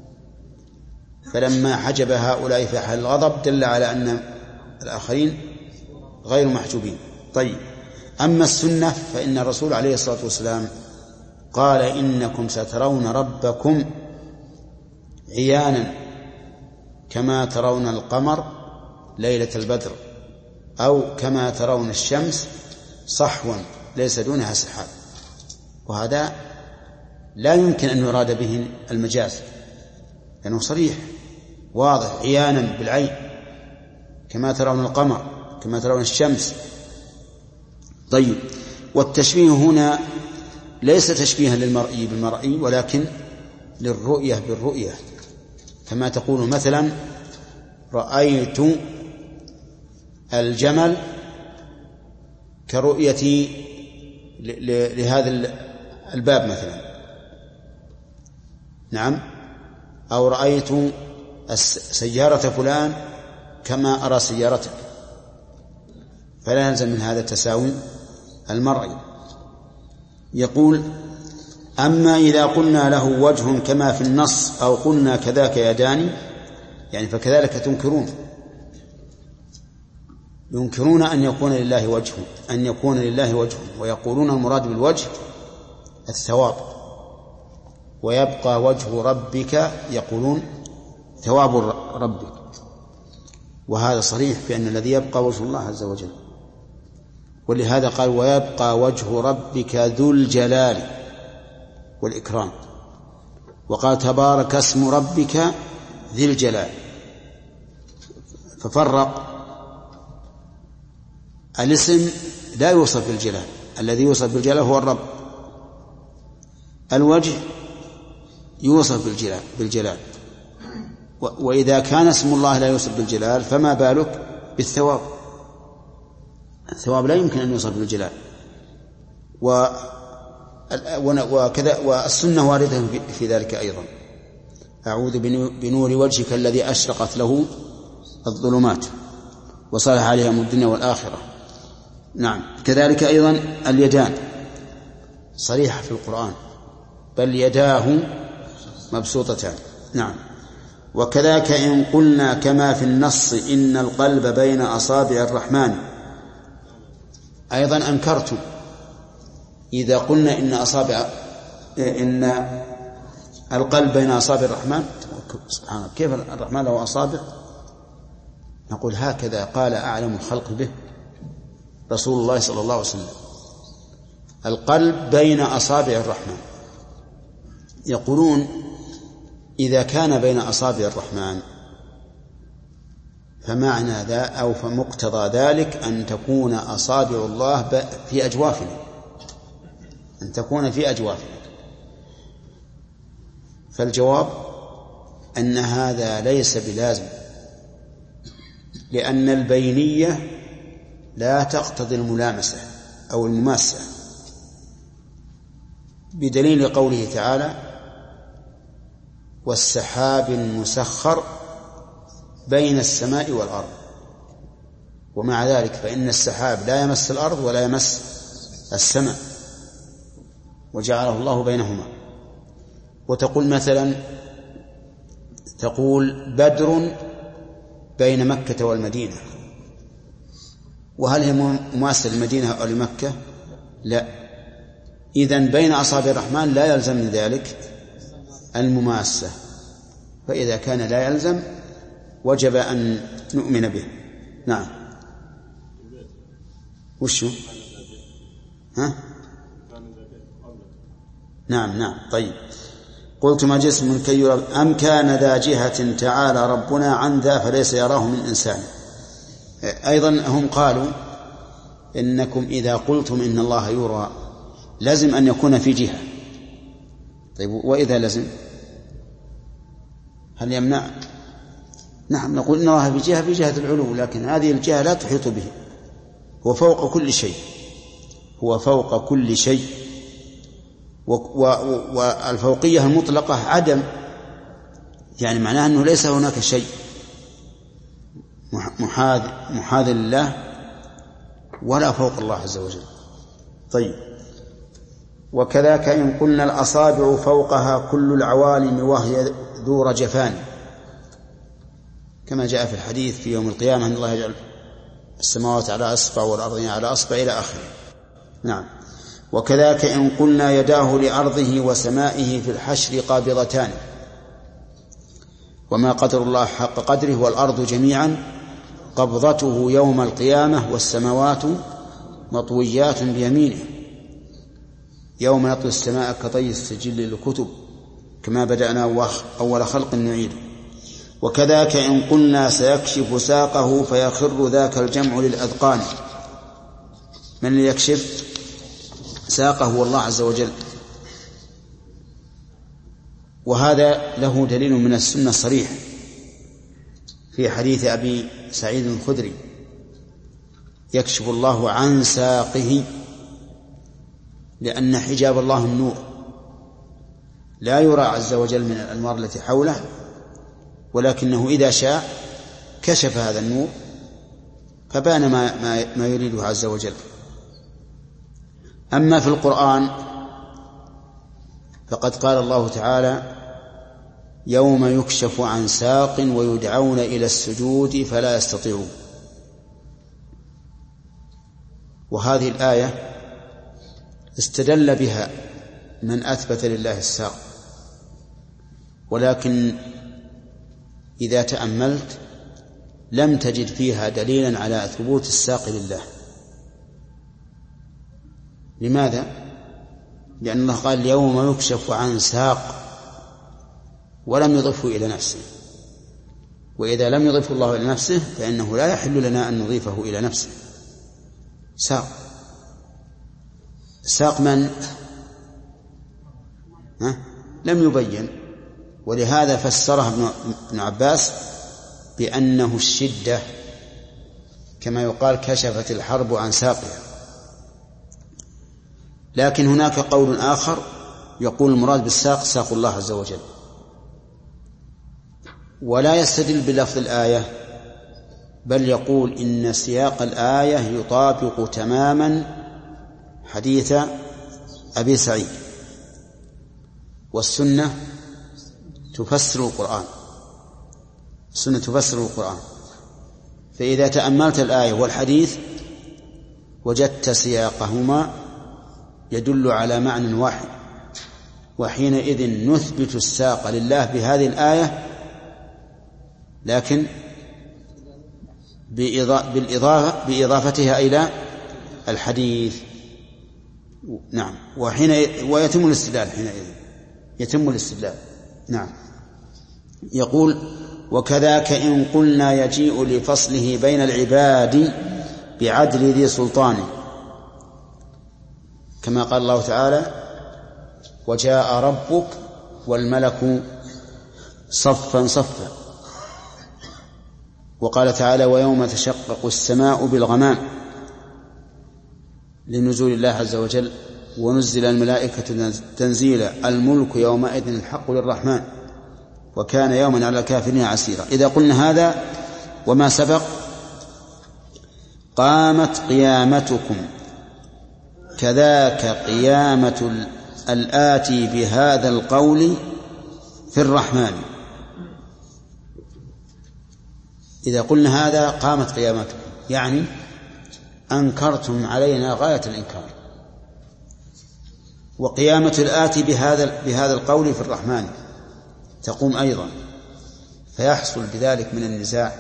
فلما حجب هؤلاء في حال الغضب دل على أن الآخرين غير محجوبين. طيب، أما السنة فإن الرسول عليه الصلاة والسلام قال إنكم سترون ربكم عيانا كما ترون القمر ليلة البدر، أو كما ترون الشمس صحوا ليس دونها سحاب. وهذا لا يمكن أن يراد به المجاز لأنه صريح واضح عيانا بالعين كما ترون القمر كما ترون الشمس. طيب، والتشبيه هنا ليس تشبيها للمرئي بالمرئي ولكن للرؤية بالرؤية، كما تقول مثلا رأيت الجمل كرؤيتي لهذا الباب مثلا، نعم، أو رأيت سيارة فلان كما أرى سيارتك، فلا يلزم من هذا التساوي المرئي. يقول أما إذا قلنا له وجه كما في النص أو قلنا كذاك يدان، يعني فكذلك تنكرون ينكرون أن يكون لله وجه أن يكون لله وجه ويقولون المراد بالوجه الثواب، ويبقى وجه ربك يقولون ثواب ربك، وهذا صريح بأن الذي يبقى وجه الله عز وجل. ولهذا قال ويبقى وجه ربك ذو الجلال والإكرام، وقال تبارك اسم ربك ذي الجلال، ففرق الاسم لا يوصف بالجلال، الذي يوصف بالجلال هو الرب، الوجه يوصف بالجلال, بالجلال. وإذا كان اسم الله لا يوصف بالجلال فما بالك بالثواب؟ الثواب لا يمكن أن يوصف بالجلال. وكذا والسنة واردة في ذلك أيضا، أعوذ بنور وجهك الذي أشرقت له الظلمات وصلح عليها أمر الدنيا والآخرة. نعم، كذلك أيضا اليدان صريحة في القرآن، بل يداه مبسوطتان. نعم، وكذاك إن قلنا كما في النص إن القلب بين أصابع الرحمن، أيضا أنكرتم إذا قلنا إن أصابع إن القلب بين أصابع الرحمن، سبحانه كيف الرحمن له أصابع؟ نقول هكذا قال أعلم الخلق به رسول الله صلى الله عليه وسلم، القلب بين أصابع الرحمن. يقولون إذا كان بين أصابع الرحمن فمعنى ذا أو فمقتضى ذلك أن تكون أصابع الله في أجوافنا، أن تكون في أجوافنا. فالجواب أن هذا ليس بلازم، لأن البينية لا تقتضي الملامسة أو المماسة، بدليل قوله تعالى والسحاب المسخر بين السماء والأرض. ومع ذلك فإن السحاب لا يمس الأرض ولا يمس السماء، وجعله الله بينهما. وتقول مثلا تقول بدر بين مكة والمدينة، وهل هي مماثلة للمدينة أو لمكة؟ لا. إذن بين أصابع الرحمن لا يلزم من ذلك المماسة، فإذا كان لا يلزم وجب أن نؤمن به. نعم، وشو؟ ها؟ نعم نعم. طيب، قلت ما جسم كي يرى أم كان ذا جهة تعالى ربنا عن ذا فليس يراه من إنسان. أيضا هم قالوا إنكم إذا قلتم إن الله يرى لازم أن يكون في جهة. طيب، وإذا لازم هل يمنع؟ نعم، نقول إن الله في جهة في جهة العلو، لكن هذه الجهة لا تحيط به، هو فوق كل شيء، هو فوق كل شيء. والفوقية المطلقة عدم، يعني معناه أنه ليس هناك شيء محاذ محاذ لله ولا فوق الله عز وجل، طيب. وكذاك إن قلنا الأصابع فوقها كل العوالم وهي ذو رجفان، كما جاء في الحديث في يوم القيامة أن الله يجعل السماوات على أصبع والأرض على أصبع إلى آخره. نعم. وكذاك إن قلنا يداه لأرضه وسمائه في الحشر قابضتان، وما قدر الله حق قدره والأرض جميعا قبضته يوم القيامة والسماوات مطويات بيمينه يوم نطوي السماء كطي السجل للكتب كما بدأنا أول خلق نعيده. وكذاك إن قلنا سيكشف ساقه فيخر ذاك الجمع للأذقان، من اللي يكشف ساقه هو الله عز وجل، وهذا له دليل من السنة صريح في حديث أبي سعيد الخدري: يكشف الله عن ساقه، لأن حجاب الله النور لا يرى عز وجل من الأنوار التي حوله، ولكنه إذا شاء كشف هذا النور فبان ما, ما, ما يريده عز وجل. أما في القرآن فقد قال الله تعالى: يوم يكشف عن ساق ويدعون إلى السجود فلا يستطيعون. وهذه الآية استدل بها من أثبت لله الساق، ولكن إذا تأملت لم تجد فيها دليلا على ثبوت الساق لله. لماذا؟ لأن الله قال: يوم يكشف عن ساق، ولم يضفه إلى نفسه، وإذا لم يضفه الله إلى نفسه فإنه لا يحل لنا أن نضيفه إلى نفسه. ساق ساق من؟ ها؟ لم يبين، ولهذا فسرها ابن عباس بأنه الشدة، كما يقال: كشفت الحرب عن ساقها. لكن هناك قول آخر يقول المراد بالساق ساق الله عز وجل، ولا يستدل بلفظ الآية، بل يقول إن سياق الآية يطابق تماما حديث أبي سعيد، والسنة تفسر القرآن السنة تفسر القرآن فإذا تأملت الآية والحديث وجدت سياقهما يدل على معنى واحد، وحينئذ نثبت الساق لله بهذه الآية، لكن بالإضافة بإضافتها إلى الحديث. نعم. وحين ويتم الاستدلال حينئذ يتم الاستدلال. نعم. يقول: وكذاك إن قلنا يجيء لفصله بين العباد بعدل ذي سلطان، كما قال الله تعالى: وجاء ربك والملك صفا صفا. وقال تعالى: ويوم تشقق السماء بالغمام، لنزول الله عز وجل: ونزل الملائكة تنزيلا الملك يومئذ الحق للرحمن وكان يوما على الكافرين عسيرا. إذا قلنا هذا وما سبق قامت قيامتكم كذاك قيامة الآتي بهذا القول في الرحمن. إذا قلنا هذا قامت قيامتكم، يعني أنكرتم علينا غاية الإنكار. وقيامة الآتي بهذا بهذا القول في الرحمن تقوم أيضا، فيحصل بذلك من النزاع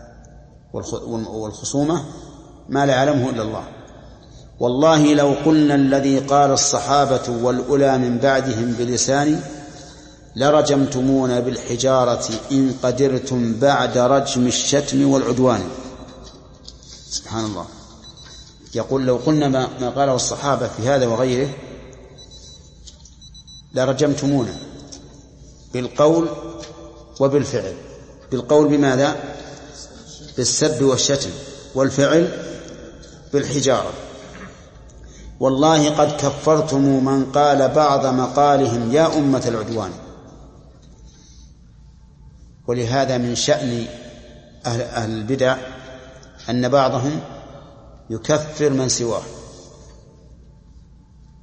والخصومة ما لا يعلمه إلا الله. والله لو قلنا الذي قال الصحابة والأولى من بعدهم بلسان لرجمتمونا بالحجارة إن قدرتم بعد رجم الشتم والعدوان. سبحان الله. يقول: لو قلنا ما قاله الصحابة في هذا وغيره لرجمتمونا بالقول وبالفعل. بالقول بماذا؟ بالسب والشتم، والفعل بالحجارة. والله قد كفرتم من قال بعض مقالهم يا أمة العدوان. ولهذا من شأن أهل, أهل البدع أن بعضهم يكفر من سواه،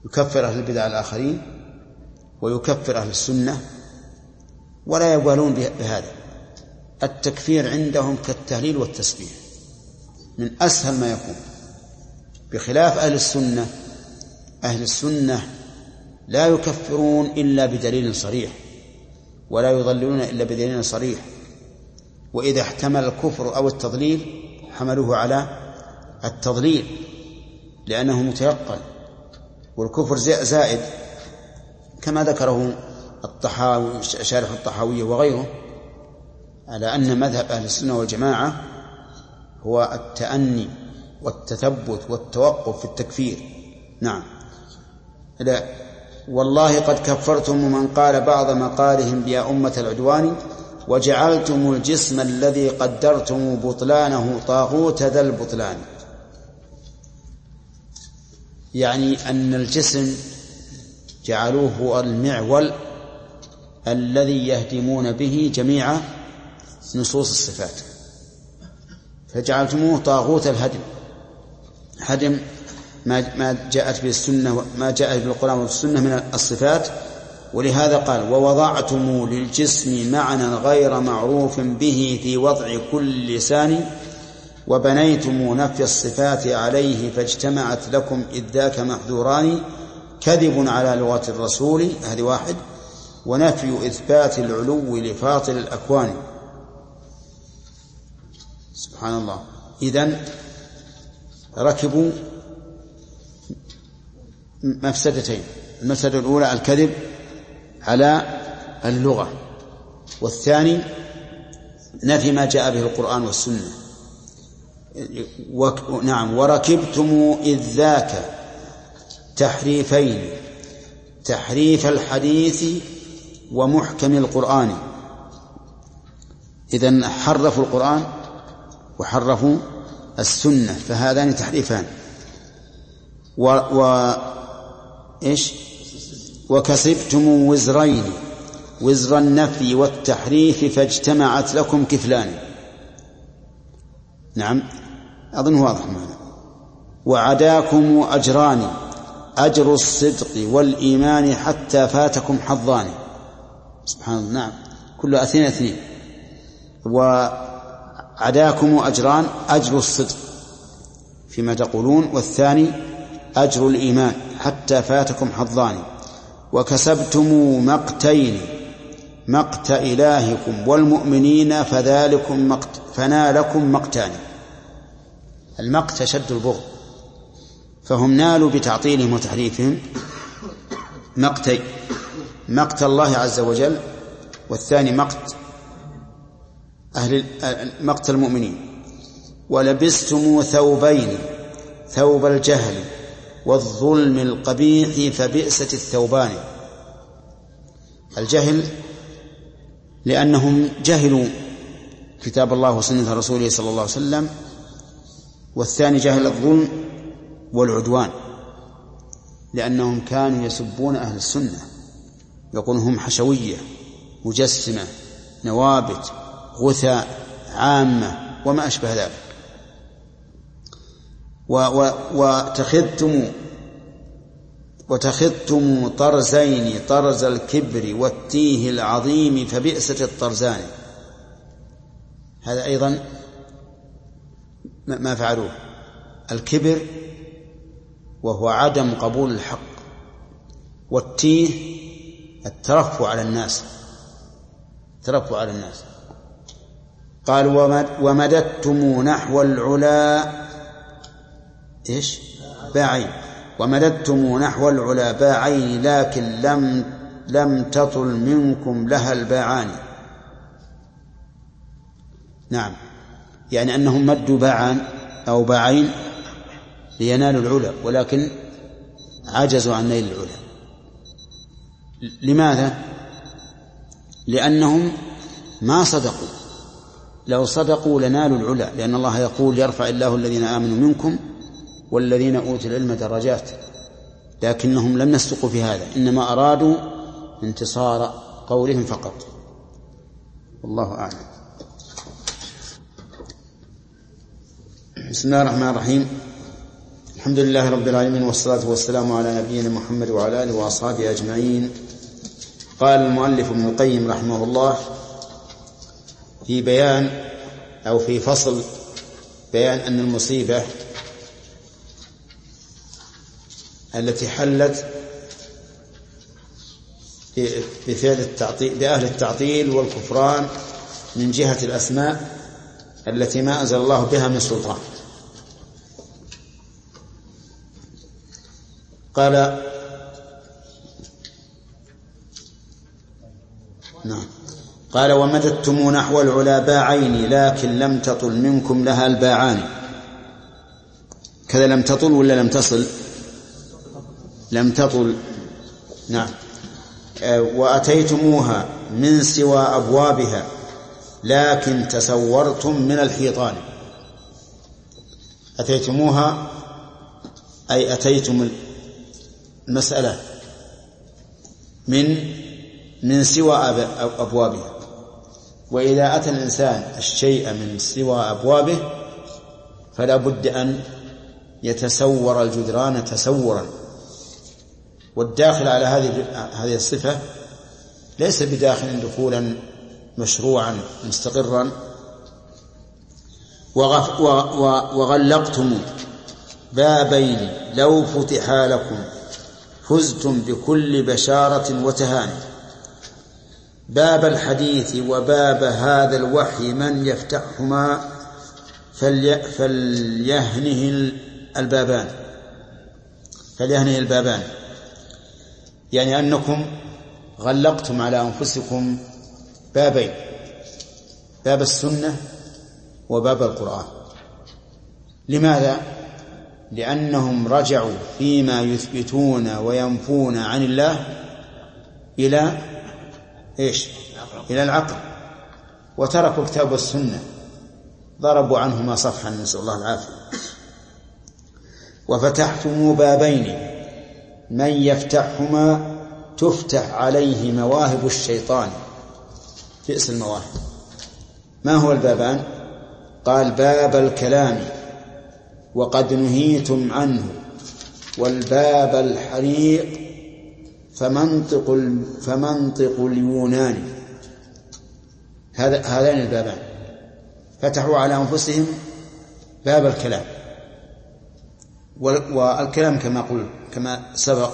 يكفر أهل البدع الآخرين ويكفر أهل السنة ولا يبالون بهذا. التكفير عندهم كالتهليل والتسبيح من أسهل ما يكون، بخلاف أهل السنة. أهل السنة لا يكفرون إلا بدليل صريح، ولا يضللون إلا بدليل صريح، وإذا احتمل الكفر أو التضليل حملوه على التضليل لأنه متيقن، والكفر زائد كما ذكره الطحاوي شارح الطحاوية وغيره، على أن مذهب أهل السنة والجماعة هو التأني والتثبت والتوقف في التكفير. نعم. لا والله قد كفرتم من قال بعض مقالهم يا أمة العدوان وجعلتم الجسم الذي قدرتم بطلانه طاغوت ذا البطلان. يعني أن الجسم جعلوه هو المعول الذي يهدمون به جميع نصوص الصفات، فجعلتموه طاغوت الهدم، هدم ما ما جاءت به السنة ما جاءت به القرآن والسنة من الصفات. ولهذا قال ووضعتم للجسم معنى غير معروف به في وضع كل لسان وبنيتم نفي الصفات عليه فاجتمعت لكم إذ ذاك محذوران كذب على لغة الرسول، هذه واحد، ونفي إثبات العلو لفاطر الأكوان. سبحان الله. إذن ركبوا مفسدتين، المفسدة الأولى الكذب على اللغة، والثاني نفي ما جاء به القرآن والسنة. نعم. وركبتم إذ ذاك تحريفين، تحريف الحديث ومحكم القرآن. إذن حرفوا القرآن وحرفوا السنة، فهذان تحريفان. و, و... إيش وكسبتم وزرين، وزر النفي والتحريف فاجتمعت لكم كفلان. نعم أظن واضح معنا. وعداكم أجران، أجر الصدق والإيمان حتى فاتكم حظان. سبحان الله. نعم كل اثنين اثنين. وعداكم أجران، أجر الصدق فيما تقولون، والثاني أجر الإيمان حتى فاتكم حظان. وكسبتم مقتين، مقت إلهكم والمؤمنين فذلكم مقت فنالكم مقتان. المقت شد البغض، فهم نالوا بتعطيلهم وتحريفهم مقتين، مقت الله عز وجل، والثاني مقت أهل مقت المؤمنين. ولبستم ثوبين، ثوب الجهل والظلم القبيح فبئست الثوبان. الجهل لأنهم جهلوا كتاب الله وسنة رسوله صلى الله عليه وسلم، والثاني جهل الظلم والعدوان لأنهم كانوا يسبون أهل السنة، يقولون هم حشوية مجسمة نوابت غثاء عامة وما أشبه ذلك. وتخذتم وتخذتم طرزين، طرز الكبر والتيه العظيم فبئست الطرزان. هذا أيضا ما فعلوه، الكبر وهو عدم قبول الحق، والتيه الترفع على الناس، الترفع على الناس. قال ومددتم نحو العلا إيش باعين، ومددتم نحو العلا باعين لكن لم لم تطل منكم لها الباعان. نعم يعني أنهم مدوا باعان أو باعين لينالوا العلا، ولكن عجزوا عن نيل العلا. لماذا؟ لأنهم ما صدقوا، لو صدقوا لنالوا العلا، لأن الله يقول يرفع الله الذين آمنوا منكم والذين أوتوا العلم درجات، لكنهم لم يصدقوا في هذا، إنما أرادوا انتصار قولهم فقط. والله أعلم. بسم الله الرحمن الرحيم. الحمد لله رب العالمين، والصلاة والسلام على نبينا محمد وعلى آله وأصحابه أجمعين. قال المؤلف ابن القيم رحمه الله في بيان أو في فصل بيان أن المصيبة التي حلت بفعل التعطيل بأهل التعطيل والكفران من جهة الأسماء التي ما أنزل الله بها من سلطان. قال نعم قال ومددتم نحو العلا باعين لكن لم تطل منكم لها الباعان. كذا لم تطل ولا لم تصل؟ لم تطل. نعم. وأتيتموها من سوى أبوابها لكن تسورتم من الحيطان. أتيتموها أي أتيتم المسألة من من سوى أبوابها. وإذا أتى الإنسان الشيء من سوى أبوابه فلا بد أن يتسور الجدران تسورا. والداخل على هذه هذه الصفة ليس بداخل دخولا مشروعا مستقرا. وغلقتم بابين لو فتحا لكم فزتم بكل بشارة وتهاني. باب الحديث وباب هذا الوحي من يفتحهما فلي فليهنه البابان فليهنه البابان يعني أنكم غلقتم على أنفسكم بابين، باب السنة وباب القرآن. لماذا؟ لأنهم رجعوا فيما يثبتون وينفون عن الله إلى إيش؟ إلى العقل، وتركوا الكتاب والسنة، ضربوا عنهما صفحا، نسأل الله العافية. وفتحتم بابين من يفتحهما تفتح عليه مواهب الشيطان. بئس المواهب. ما هو البابان؟ قال باب الكلام وقد نهيتم عنه، والباب الحريق فمنطق فمنطق اليونان. هذا هذان البابان فتحوا على أنفسهم باب الكلام. والكلام كما قلت كما سبق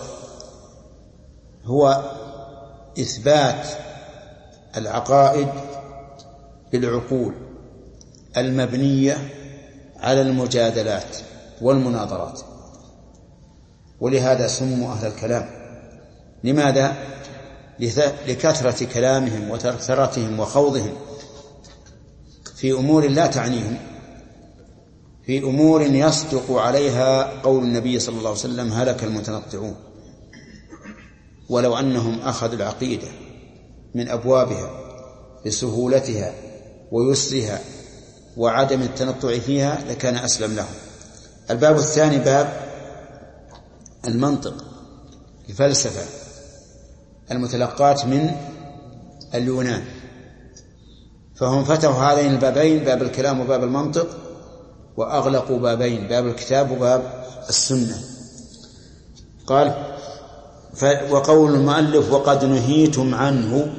هو إثبات العقائد بالعقول المبنية على المجادلات والمناظرات. ولهذا سموا أهل الكلام. لماذا؟ لكثرة كلامهم وترثرتهم وخوضهم في أمور لا تعنيهم، في أمور يصدق عليها قول النبي صلى الله عليه وسلم هلك المتنطعون. ولو أنهم أخذوا العقيدة من أبوابها بسهولتها ويسرها وعدم التنطع فيها لكان أسلم لهم. الباب الثاني باب المنطق، الفلسفة المتلقات من اليونان. فهم فتحوا هذين البابين، باب الكلام وباب المنطق، وأغلقوا بابين، باب الكتاب وباب السنة. قال وقول المؤلف وقد نهيتم عنه،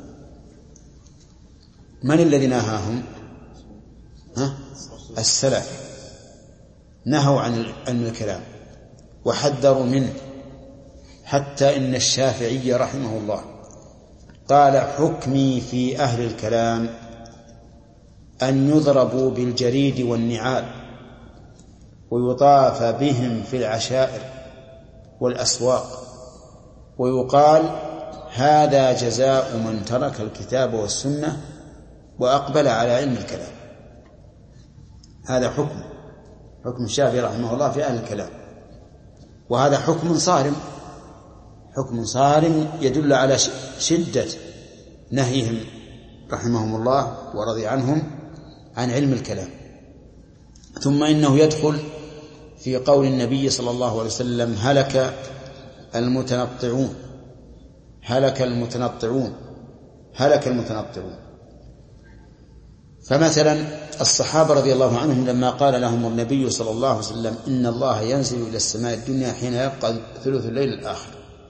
من الذي نهاهم؟ ها؟ السلف نهوا عن الكلام وحذروا منه، حتى إن الشافعي رحمه الله قال حكمي في أهل الكلام أن يضربوا بالجريد والنعال ويطاف بهم في العشائر والأسواق ويقال هذا جزاء من ترك الكتاب والسنة وأقبل على علم الكلام. هذا حكم حكم الشافعي رحمه الله في أهل الكلام، وهذا حكم صارم حكم صارم يدل على شدة نهيهم رحمهم الله ورضي عنهم عن علم الكلام. ثم إنه يدخل في قول النبي صلى الله عليه وسلم هلك المتنطعون هلك المتنطعون هلك المتنطعون فمثلا الصحابة رضي الله عنهم لما قال لهم النبي صلى الله عليه وسلم إن الله ينزل إلى السماء الدنيا حين يبقى ثلث الليل الآخر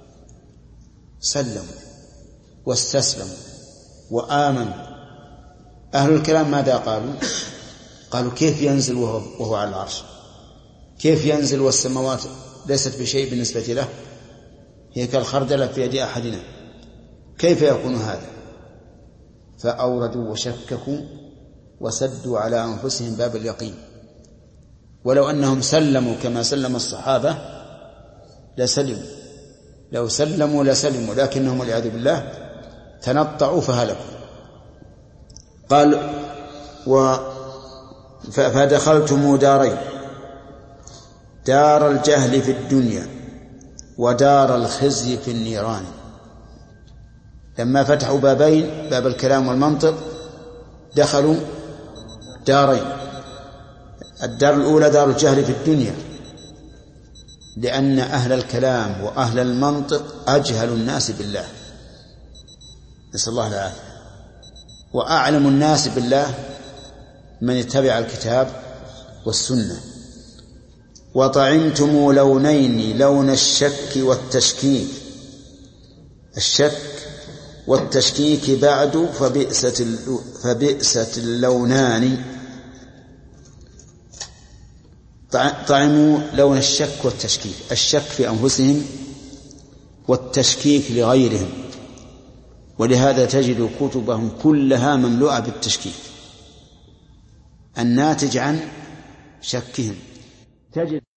سلموا واستسلموا وآمنوا. أهل الكلام ماذا قالوا؟ قالوا كيف ينزل وهو, وهو على العرش؟ كيف ينزل والسماوات ليست بشيء بالنسبة له، هي كالخردلة في يد أحدنا، كيف يكون هذا؟ فأوردوا وشككوا وسدوا على أنفسهم باب اليقين. ولو أنهم سلموا كما سلم الصحابة لسلموا، لو سلموا لسلموا، لكنهم والعياذ بالله تنطعوا فهلكوا. قال و فدخلتم دارين، دار الجهل في الدنيا ودار الخزي في النيران. لما فتحوا بابين، باب الكلام والمنطق، دخلوا دارين. الدار الأولى دار الجهل في الدنيا، لأن أهل الكلام وأهل المنطق أجهل الناس بالله، نسأل الله العافية، وأعلم الناس بالله من اتبع الكتاب والسنة. وطعمتم لونين، لون الشك والتشكيك، الشك والتشكيك بعد فبئست فبئست اللونان. طعموا لون الشك والتشكيك، الشك في أنفسهم والتشكيك لغيرهم، ولهذا تجد كتبهم كلها مملوءة بالتشكيك الناتج عن شكهم. تجد